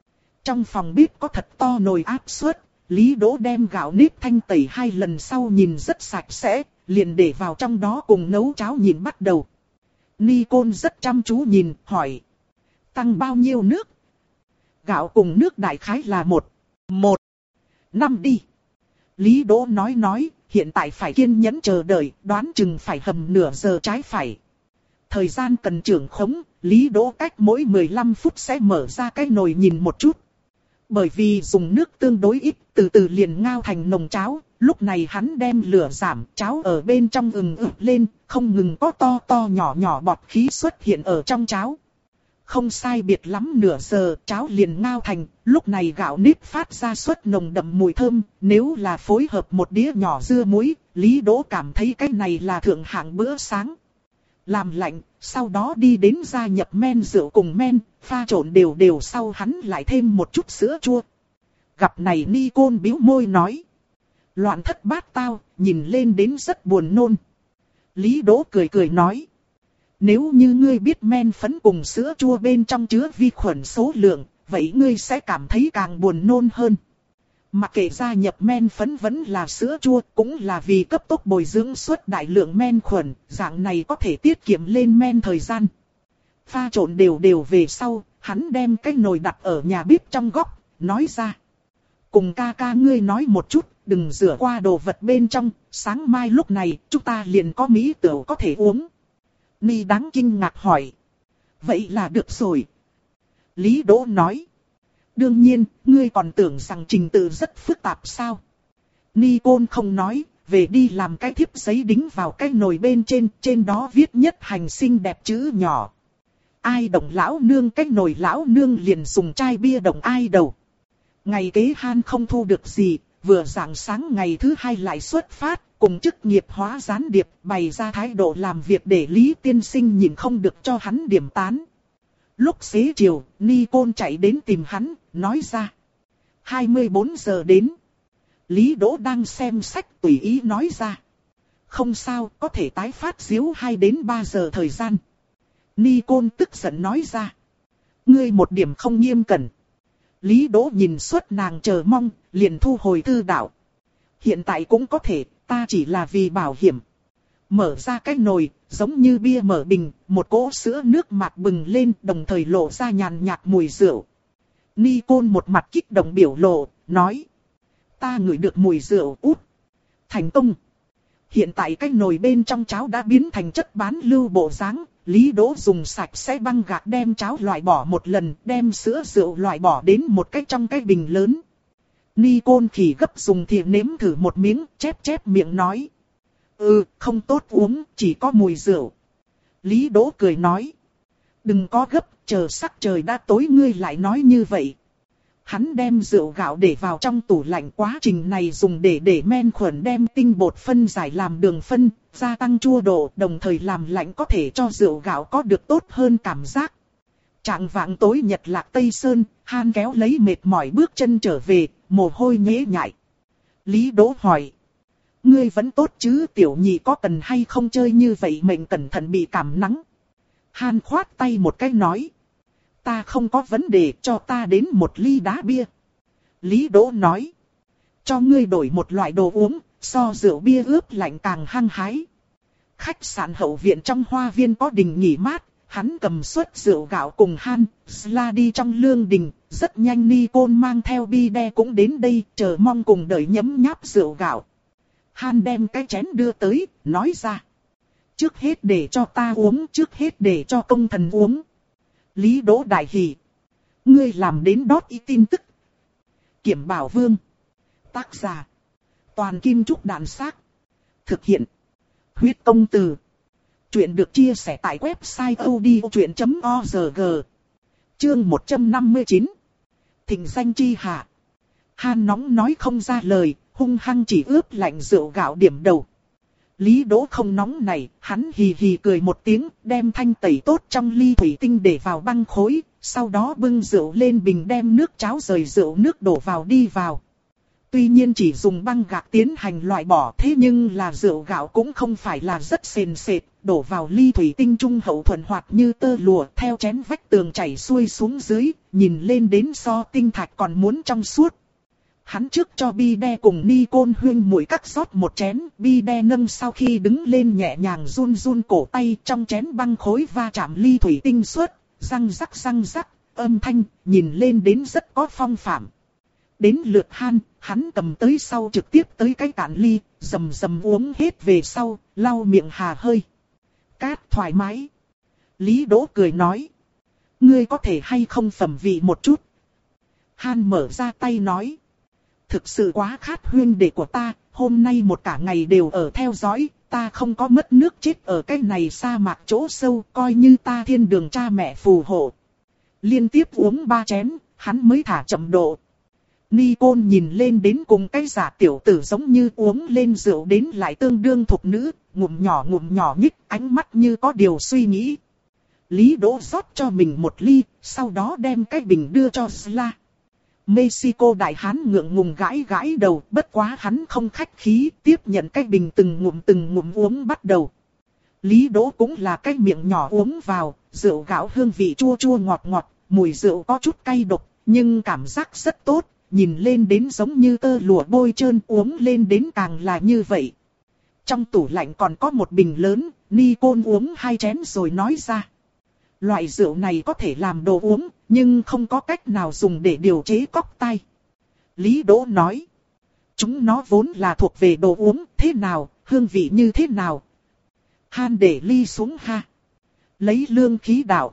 Trong phòng bếp có thật to nồi áp suất, Lý Đỗ đem gạo nếp thanh tẩy hai lần sau nhìn rất sạch sẽ, liền để vào trong đó cùng nấu cháo nhìn bắt đầu. Nicole rất chăm chú nhìn, hỏi. Tăng bao nhiêu nước? Gạo cùng nước đại khái là một, một, năm đi. Lý Đỗ nói nói, hiện tại phải kiên nhẫn chờ đợi, đoán chừng phải hầm nửa giờ trái phải. Thời gian cần trưởng khống, Lý Đỗ cách mỗi mười lăm phút sẽ mở ra cái nồi nhìn một chút. Bởi vì dùng nước tương đối ít, từ từ liền ngao thành nồng cháo, lúc này hắn đem lửa giảm, cháo ở bên trong ừng ực lên, không ngừng có to to nhỏ nhỏ bọt khí xuất hiện ở trong cháo. Không sai biệt lắm nửa giờ, cháo liền ngao thành, lúc này gạo nếp phát ra suất nồng đậm mùi thơm, nếu là phối hợp một đĩa nhỏ dưa muối, Lý Đỗ cảm thấy cái này là thượng hạng bữa sáng. Làm lạnh, sau đó đi đến gia nhập men rượu cùng men, pha trộn đều đều sau hắn lại thêm một chút sữa chua. Gặp này Nicole bĩu môi nói. Loạn thất bát tao, nhìn lên đến rất buồn nôn. Lý Đỗ cười cười nói. Nếu như ngươi biết men phấn cùng sữa chua bên trong chứa vi khuẩn số lượng, vậy ngươi sẽ cảm thấy càng buồn nôn hơn. Mặc kệ gia nhập men phấn vẫn là sữa chua, cũng là vì cấp tốc bồi dưỡng suất đại lượng men khuẩn, dạng này có thể tiết kiệm lên men thời gian. Pha trộn đều đều về sau, hắn đem cái nồi đặt ở nhà bếp trong góc, nói ra. Cùng ca ca ngươi nói một chút, đừng rửa qua đồ vật bên trong, sáng mai lúc này chúng ta liền có mỹ tửu có thể uống. Ni đáng kinh ngạc hỏi. Vậy là được rồi. Lý Đỗ nói. Đương nhiên, ngươi còn tưởng rằng trình tự rất phức tạp sao? Nicole không nói, về đi làm cái thiếp giấy đính vào cái nồi bên trên, trên đó viết nhất hành xinh đẹp chữ nhỏ. Ai động lão nương cái nồi lão nương liền dùng chai bia động ai đầu. Ngày kế Han không thu được gì, vừa rạng sáng ngày thứ hai lại xuất phát, cùng chức nghiệp hóa gián điệp bày ra thái độ làm việc để Lý tiên sinh nhìn không được cho hắn điểm tán. Lúc xế chiều, Nicole chạy đến tìm hắn, nói ra. hai mươi bốn giờ đến. Lý Đỗ đang xem sách tùy ý nói ra. Không sao, có thể tái phát díu hai đến ba giờ thời gian. Nicole tức giận nói ra. Ngươi một điểm không nghiêm cẩn. Lý Đỗ nhìn suốt nàng chờ mong, liền thu hồi thư đạo. Hiện tại cũng có thể, ta chỉ là vì bảo hiểm. Mở ra cái nồi, giống như bia mở bình, một cỗ sữa nước mạc bừng lên, đồng thời lộ ra nhàn nhạt mùi rượu. Nicole một mặt kích động biểu lộ, nói. Ta ngửi được mùi rượu út. Thành công. Hiện tại cái nồi bên trong cháo đã biến thành chất bán lưu bộ dáng. Lý Đỗ dùng sạch sẽ băng gạc đem cháo loại bỏ một lần, đem sữa rượu loại bỏ đến một cái trong cái bình lớn. Nicole khỉ gấp dùng thìa nếm thử một miếng, chép chép miệng nói. Ừ, không tốt uống, chỉ có mùi rượu. Lý Đỗ cười nói. Đừng có gấp, chờ sắc trời đã tối ngươi lại nói như vậy. Hắn đem rượu gạo để vào trong tủ lạnh, quá trình này dùng để để men khuẩn đem tinh bột phân giải làm đường phân, gia tăng chua độ, đồng thời làm lạnh có thể cho rượu gạo có được tốt hơn cảm giác. Trạng vạng tối Nhật Lạc Tây Sơn, Han kéo lấy mệt mỏi bước chân trở về, mồ hôi nhễ nhại. Lý Đỗ hỏi. Ngươi vẫn tốt chứ, tiểu nhị có cần hay không chơi như vậy mình cẩn thận bị cảm nắng. Han khoát tay một cái nói. Ta không có vấn đề, cho ta đến một ly đá bia. Lý Đỗ nói. Cho ngươi đổi một loại đồ uống, so rượu bia ướp lạnh càng hăng hái. Khách sạn hậu viện trong hoa viên có đình nghỉ mát, hắn cầm suất rượu gạo cùng Han, Sla đi trong lương đình. Rất nhanh Nicole mang theo bi đe cũng đến đây, chờ mong cùng đợi nhấm nháp rượu gạo. Han đem cái chén đưa tới, nói ra. Trước hết để cho ta uống, trước hết để cho công thần uống. Lý Đỗ đại hỉ. Ngươi làm đến đót ý tin tức. Kiểm Bảo Vương. Tác giả. Toàn Kim Trúc Đạn Xác. Thực hiện. Huyết Công Từ. Chuyện được chia sẻ tại website odchuyện chấm org. Chương một trăm năm mươi chín. Thịnh danh chi hạ. Han nóng nói không ra lời, hung hăng chỉ ướp lạnh rượu gạo điểm đầu. Lý Đỗ không nóng này, hắn hì hì cười một tiếng, đem thanh tẩy tốt trong ly thủy tinh để vào băng khối, sau đó bưng rượu lên bình đem nước cháo rời rượu nước đổ vào đi vào. Tuy nhiên chỉ dùng băng gạc tiến hành loại bỏ, thế nhưng là rượu gạo cũng không phải là rất sền sệt, đổ vào ly thủy tinh trung hậu thuần hoạt như tơ lụa, theo chén vách tường chảy xuôi xuống dưới, nhìn lên đến so tinh thạch còn muốn trong suốt. Hắn trước cho Bi Đe cùng Ni Côn huyên muội cắt rót một chén, Bi Đe nâng sau khi đứng lên nhẹ nhàng run run cổ tay, trong chén băng khối va chạm ly thủy tinh suốt, răng rắc răng rắc, âm thanh, nhìn lên đến rất có phong phạm. Đến lượt Han, hắn cầm tới sau trực tiếp tới cái cạn ly, rầm rầm uống hết về sau, lau miệng hà hơi. Cát thoải mái. Lý Đỗ cười nói. Ngươi có thể hay không phẩm vị một chút. Han mở ra tay nói. Thực sự quá khát huyên đệ của ta, hôm nay một cả ngày đều ở theo dõi, ta không có mất nước chết ở cái này sa mạc chỗ sâu, coi như ta thiên đường cha mẹ phù hộ. Liên tiếp uống ba chén, hắn mới thả chậm độ. Ni Côn nhìn lên đến cùng cái giả tiểu tử giống như uống lên rượu đến lại tương đương thục nữ, ngụm nhỏ ngụm nhỏ nhích, ánh mắt như có điều suy nghĩ. Lý Đỗ rót cho mình một ly, sau đó đem cái bình đưa cho Sla. Mexico đại hán ngượng ngùng gãi gãi đầu, bất quá hắn không khách khí, tiếp nhận cái bình từng ngụm từng ngụm uống bắt đầu. Lý Đỗ cũng là cái miệng nhỏ uống vào, rượu gạo hương vị chua chua ngọt ngọt, mùi rượu có chút cay độc, nhưng cảm giác rất tốt, nhìn lên đến giống như tơ lụa bôi trơn, uống lên đến càng là như vậy. Trong tủ lạnh còn có một bình lớn, Ni Côn uống hai chén rồi nói ra. Loại rượu này có thể làm đồ uống, nhưng không có cách nào dùng để điều chế cóc tai. Lý Đỗ nói. Chúng nó vốn là thuộc về đồ uống, thế nào, hương vị như thế nào? Han để ly xuống ha. Lấy lương khí đạo.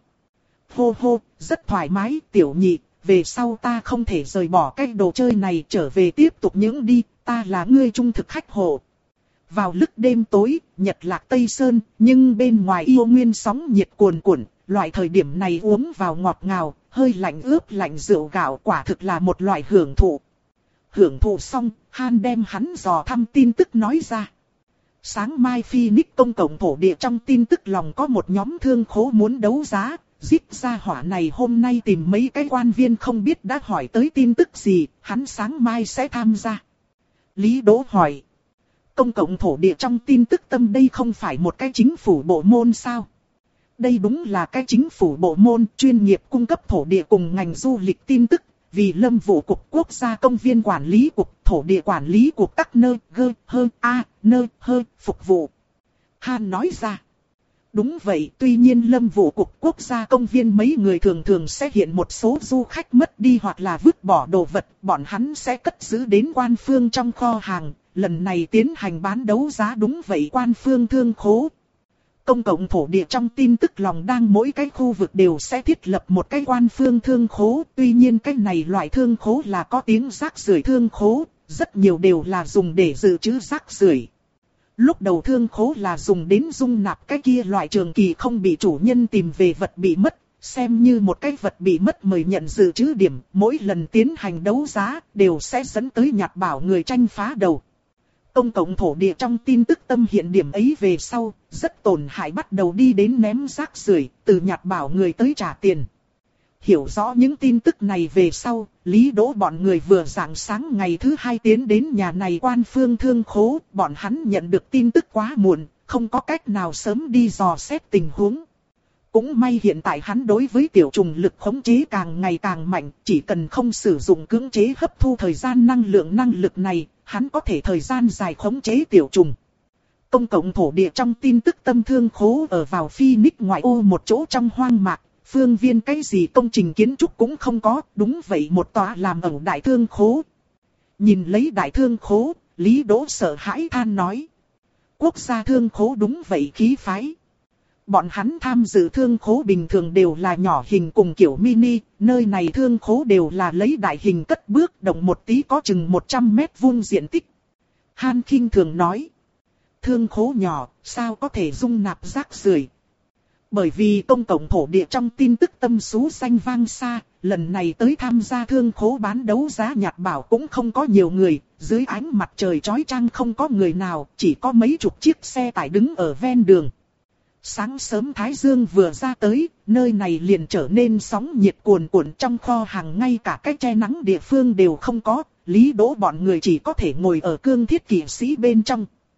Hô hô, rất thoải mái, tiểu nhị, về sau ta không thể rời bỏ cái đồ chơi này, trở về tiếp tục những đi, ta là ngươi trung thực khách hộ. Vào lúc đêm tối, nhật lạc Tây Sơn, nhưng bên ngoài yêu nguyên sóng nhiệt cuồn cuộn, loại thời điểm này uống vào ngọt ngào, hơi lạnh ướp lạnh rượu gạo quả thực là một loại hưởng thụ. Hưởng thụ xong, Han đem hắn dò thăm tin tức nói ra. Sáng mai Phoenix công cộng thổ địa trong tin tức lòng có một nhóm thương khố muốn đấu giá, giết ra hỏa này hôm nay tìm mấy cái quan viên không biết đã hỏi tới tin tức gì, hắn sáng mai sẽ tham gia. Lý Đỗ hỏi. Công cộng thổ địa trong tin tức tâm đây không phải một cái chính phủ bộ môn sao? Đây đúng là cái chính phủ bộ môn chuyên nghiệp cung cấp thổ địa cùng ngành du lịch tin tức, vì Lâm vụ cục quốc gia công viên quản lý cục thổ địa quản lý cục các nơi gơ hơ a nơi hơ phục vụ. Han nói ra. Đúng vậy, tuy nhiên Lâm vụ cục quốc gia công viên mấy người thường thường sẽ hiện một số du khách mất đi hoặc là vứt bỏ đồ vật, bọn hắn sẽ cất giữ đến quan phương trong kho hàng, lần này tiến hành bán đấu giá đúng vậy quan phương thương khố. Công cộng thổ địa trong tin tức lòng đang mỗi cái khu vực đều sẽ thiết lập một cái quan phương thương khố, tuy nhiên cái này loại thương khố là có tiếng rác rưởi thương khố, rất nhiều đều là dùng để dự trữ rác rưởi. Lúc đầu thương khố là dùng đến dung nạp cái kia loại trường kỳ không bị chủ nhân tìm về vật bị mất, xem như một cái vật bị mất mời nhận dự trữ điểm, mỗi lần tiến hành đấu giá đều sẽ dẫn tới nhặt bảo người tranh phá đầu. Công cộng thổ địa trong tin tức tâm hiện điểm ấy về sau, rất tổn hại bắt đầu đi đến ném rác rưởi, từ nhặt bảo người tới trả tiền. Hiểu rõ những tin tức này về sau, Lý Đỗ bọn người vừa rạng sáng ngày thứ hai tiến đến nhà này quan phương thương khố, bọn hắn nhận được tin tức quá muộn, không có cách nào sớm đi dò xét tình huống. Cũng may hiện tại hắn đối với tiểu trùng lực khống chế càng ngày càng mạnh, chỉ cần không sử dụng cưỡng chế hấp thu thời gian năng lượng năng lực này, hắn có thể thời gian dài khống chế tiểu trùng. Công cộng thổ địa trong tin tức tâm thương khố ở vào Phoenix ngoại ô một chỗ trong hoang mạc, phương viên cái gì công trình kiến trúc cũng không có, đúng vậy một tòa làm ẩu đại thương khố. Nhìn lấy đại thương khố, Lý Đỗ sợ hãi than nói. Quốc gia thương khố đúng vậy khí phái. Bọn hắn tham dự thương khố bình thường đều là nhỏ hình cùng kiểu mini, nơi này thương khố đều là lấy đại hình cất bước, động một tí có chừng một trăm mét vuông diện tích. Han khinh thường nói. Thương khố nhỏ, sao có thể dung nạp rác rưởi? Bởi vì công cộng thổ địa trong tin tức tâm sú xanh vang xa, lần này tới tham gia thương khố bán đấu giá nhặt bảo cũng không có nhiều người, dưới ánh mặt trời chói chang không có người nào, chỉ có mấy chục chiếc xe tải đứng ở ven đường. Sáng sớm Thái Dương vừa ra tới, nơi này liền trở nên sóng nhiệt cuồn cuộn, trong kho hàng ngay cả cái che nắng địa phương đều không có, Lý Đỗ bọn người chỉ có thể ngồi ở cương thiết kỵ sĩ bên trong.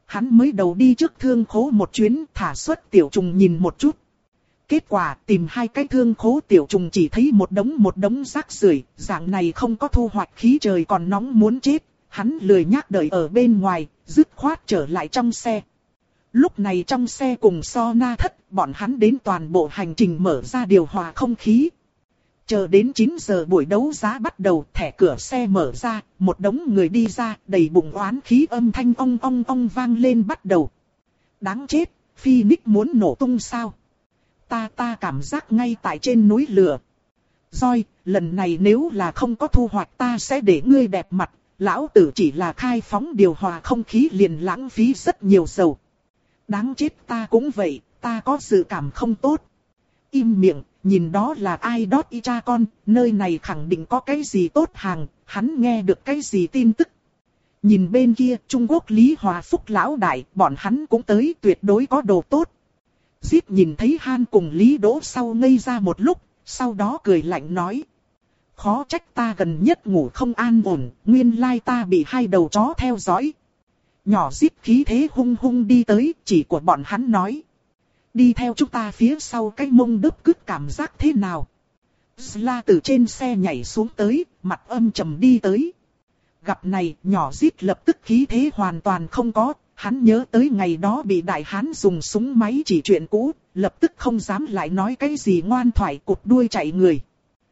Hắn mới đầu đi trước thương khố một chuyến, thả xuất tiểu trùng nhìn một chút. Kết quả tìm hai cái thương khố tiểu trùng chỉ thấy một đống một đống rác rưởi, dạng này không có thu hoạch, khí trời còn nóng muốn chết. Hắn lười nhác đợi ở bên ngoài, dứt khoát trở lại trong xe. Lúc này trong xe cùng So Na Thất, bọn hắn đến toàn bộ hành trình mở ra điều hòa không khí. Chờ đến chín giờ buổi đấu giá bắt đầu, thẻ cửa xe mở ra, một đống người đi ra, đầy bụng oán khí, âm thanh ong ong ong vang lên bắt đầu. Đáng chết, Phoenix muốn nổ tung sao? Ta ta cảm giác ngay tại trên núi lửa. Rồi, lần này nếu là không có thu hoạch ta sẽ để ngươi đẹp mặt, lão tử chỉ là khai phóng điều hòa không khí liền lãng phí rất nhiều dầu. Đáng chết, ta cũng vậy, ta có dự cảm không tốt. Im miệng, nhìn đó là ai đó y cha con, nơi này khẳng định có cái gì tốt hàng, hắn nghe được cái gì tin tức. Nhìn bên kia, Trung Quốc Lý Hòa Phúc lão đại, bọn hắn cũng tới, tuyệt đối có đồ tốt. Zip nhìn thấy Han cùng Lý Đỗ sau ngây ra một lúc, sau đó cười lạnh nói. Khó trách ta gần nhất ngủ không an ổn, nguyên lai ta bị hai đầu chó theo dõi. Nhỏ Zip khí thế hung hung đi tới, chỉ của bọn hắn nói. Đi theo chúng ta phía sau cái mông đớp cứt cảm giác thế nào? Sla từ trên xe nhảy xuống tới, mặt âm trầm đi tới. Gặp này, nhỏ Zip lập tức khí thế hoàn toàn không có. Hắn nhớ tới ngày đó bị đại hán dùng súng máy chỉ chuyện cũ, lập tức không dám lại nói cái gì ngoan thoại, cụt đuôi chạy người.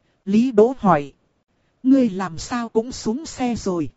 Lý Đỗ hỏi. Ngươi làm sao cũng xuống xe rồi?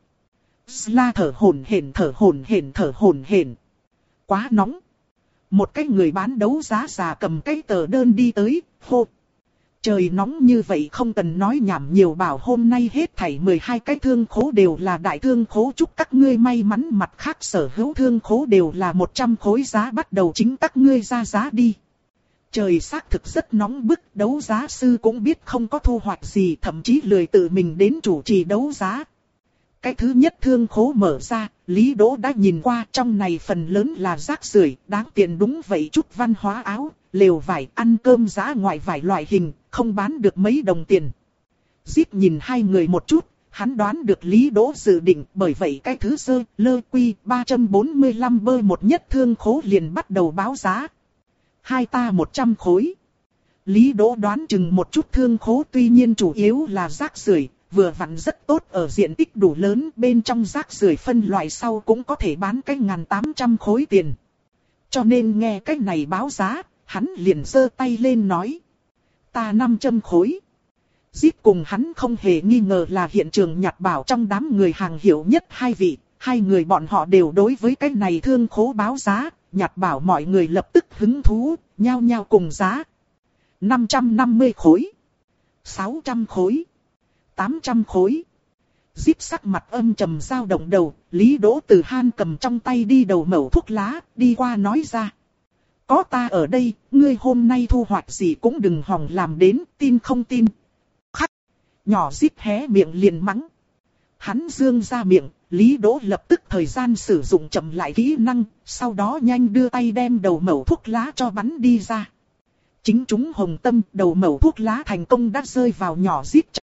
Sla thở hổn hển thở hổn hển thở hổn hển. Quá nóng. Một cái người bán đấu giá già cầm cái tờ đơn đi tới, hô. Trời nóng như vậy không cần nói nhảm nhiều, bảo hôm nay hết thảy mười hai cái thương khố đều là đại thương khố, chúc các ngươi may mắn, mặt khác sở hữu thương khố đều là một trăm khối giá bắt đầu, chính các ngươi ra giá đi. Trời xác thực rất nóng bức, đấu giá sư cũng biết không có thu hoạch gì, thậm chí lười tự mình đến chủ trì đấu giá. Cái thứ nhất thương khố mở ra, Lý Đỗ đã nhìn qua, trong này phần lớn là rác rưởi, đáng tiền đúng vậy, chút văn hóa áo, lều vải, ăn cơm giá ngoại vải loại hình, không bán được mấy đồng tiền. Zip nhìn hai người một chút, hắn đoán được Lý Đỗ dự định, bởi vậy cái thứ sơ, lơ quy ba trăm bốn mươi lăm bơ một nhất thương khố liền bắt đầu báo giá. Hai ta một trăm khối. Lý Đỗ đoán chừng một chút thương khố tuy nhiên chủ yếu là rác rưởi, vừa vặn rất tốt ở diện tích đủ lớn, bên trong rác rưởi phân loại sau cũng có thể bán cái ngàn tám trăm khối tiền. Cho nên nghe cái này báo giá, hắn liền giơ tay lên nói. Ta năm trăm khối. Zip cùng hắn không hề nghi ngờ là hiện trường nhặt bảo trong đám người hàng hiệu nhất hai vị, hai người bọn họ đều đối với cái này thương khố báo giá, nhặt bảo mọi người lập tức hứng thú, nhao nhao cùng giá. năm trăm năm mươi khối. sáu trăm khối. tám trăm khối. Zip sắc mặt âm trầm dao động đầu, Lý Đỗ từ Han cầm trong tay đi đầu mẩu thuốc lá, đi qua nói ra. Có ta ở đây, ngươi hôm nay thu hoạch gì cũng đừng hòng làm đến, tin không tin. Khắc. Nhỏ Zip hé miệng liền mắng. Hắn dương ra miệng, Lý Đỗ lập tức thời gian sử dụng chậm lại kỹ năng, sau đó nhanh đưa tay đem đầu mẩu thuốc lá cho bắn đi ra. Chính chúng hồng tâm, đầu mẩu thuốc lá thành công đã rơi vào nhỏ Zip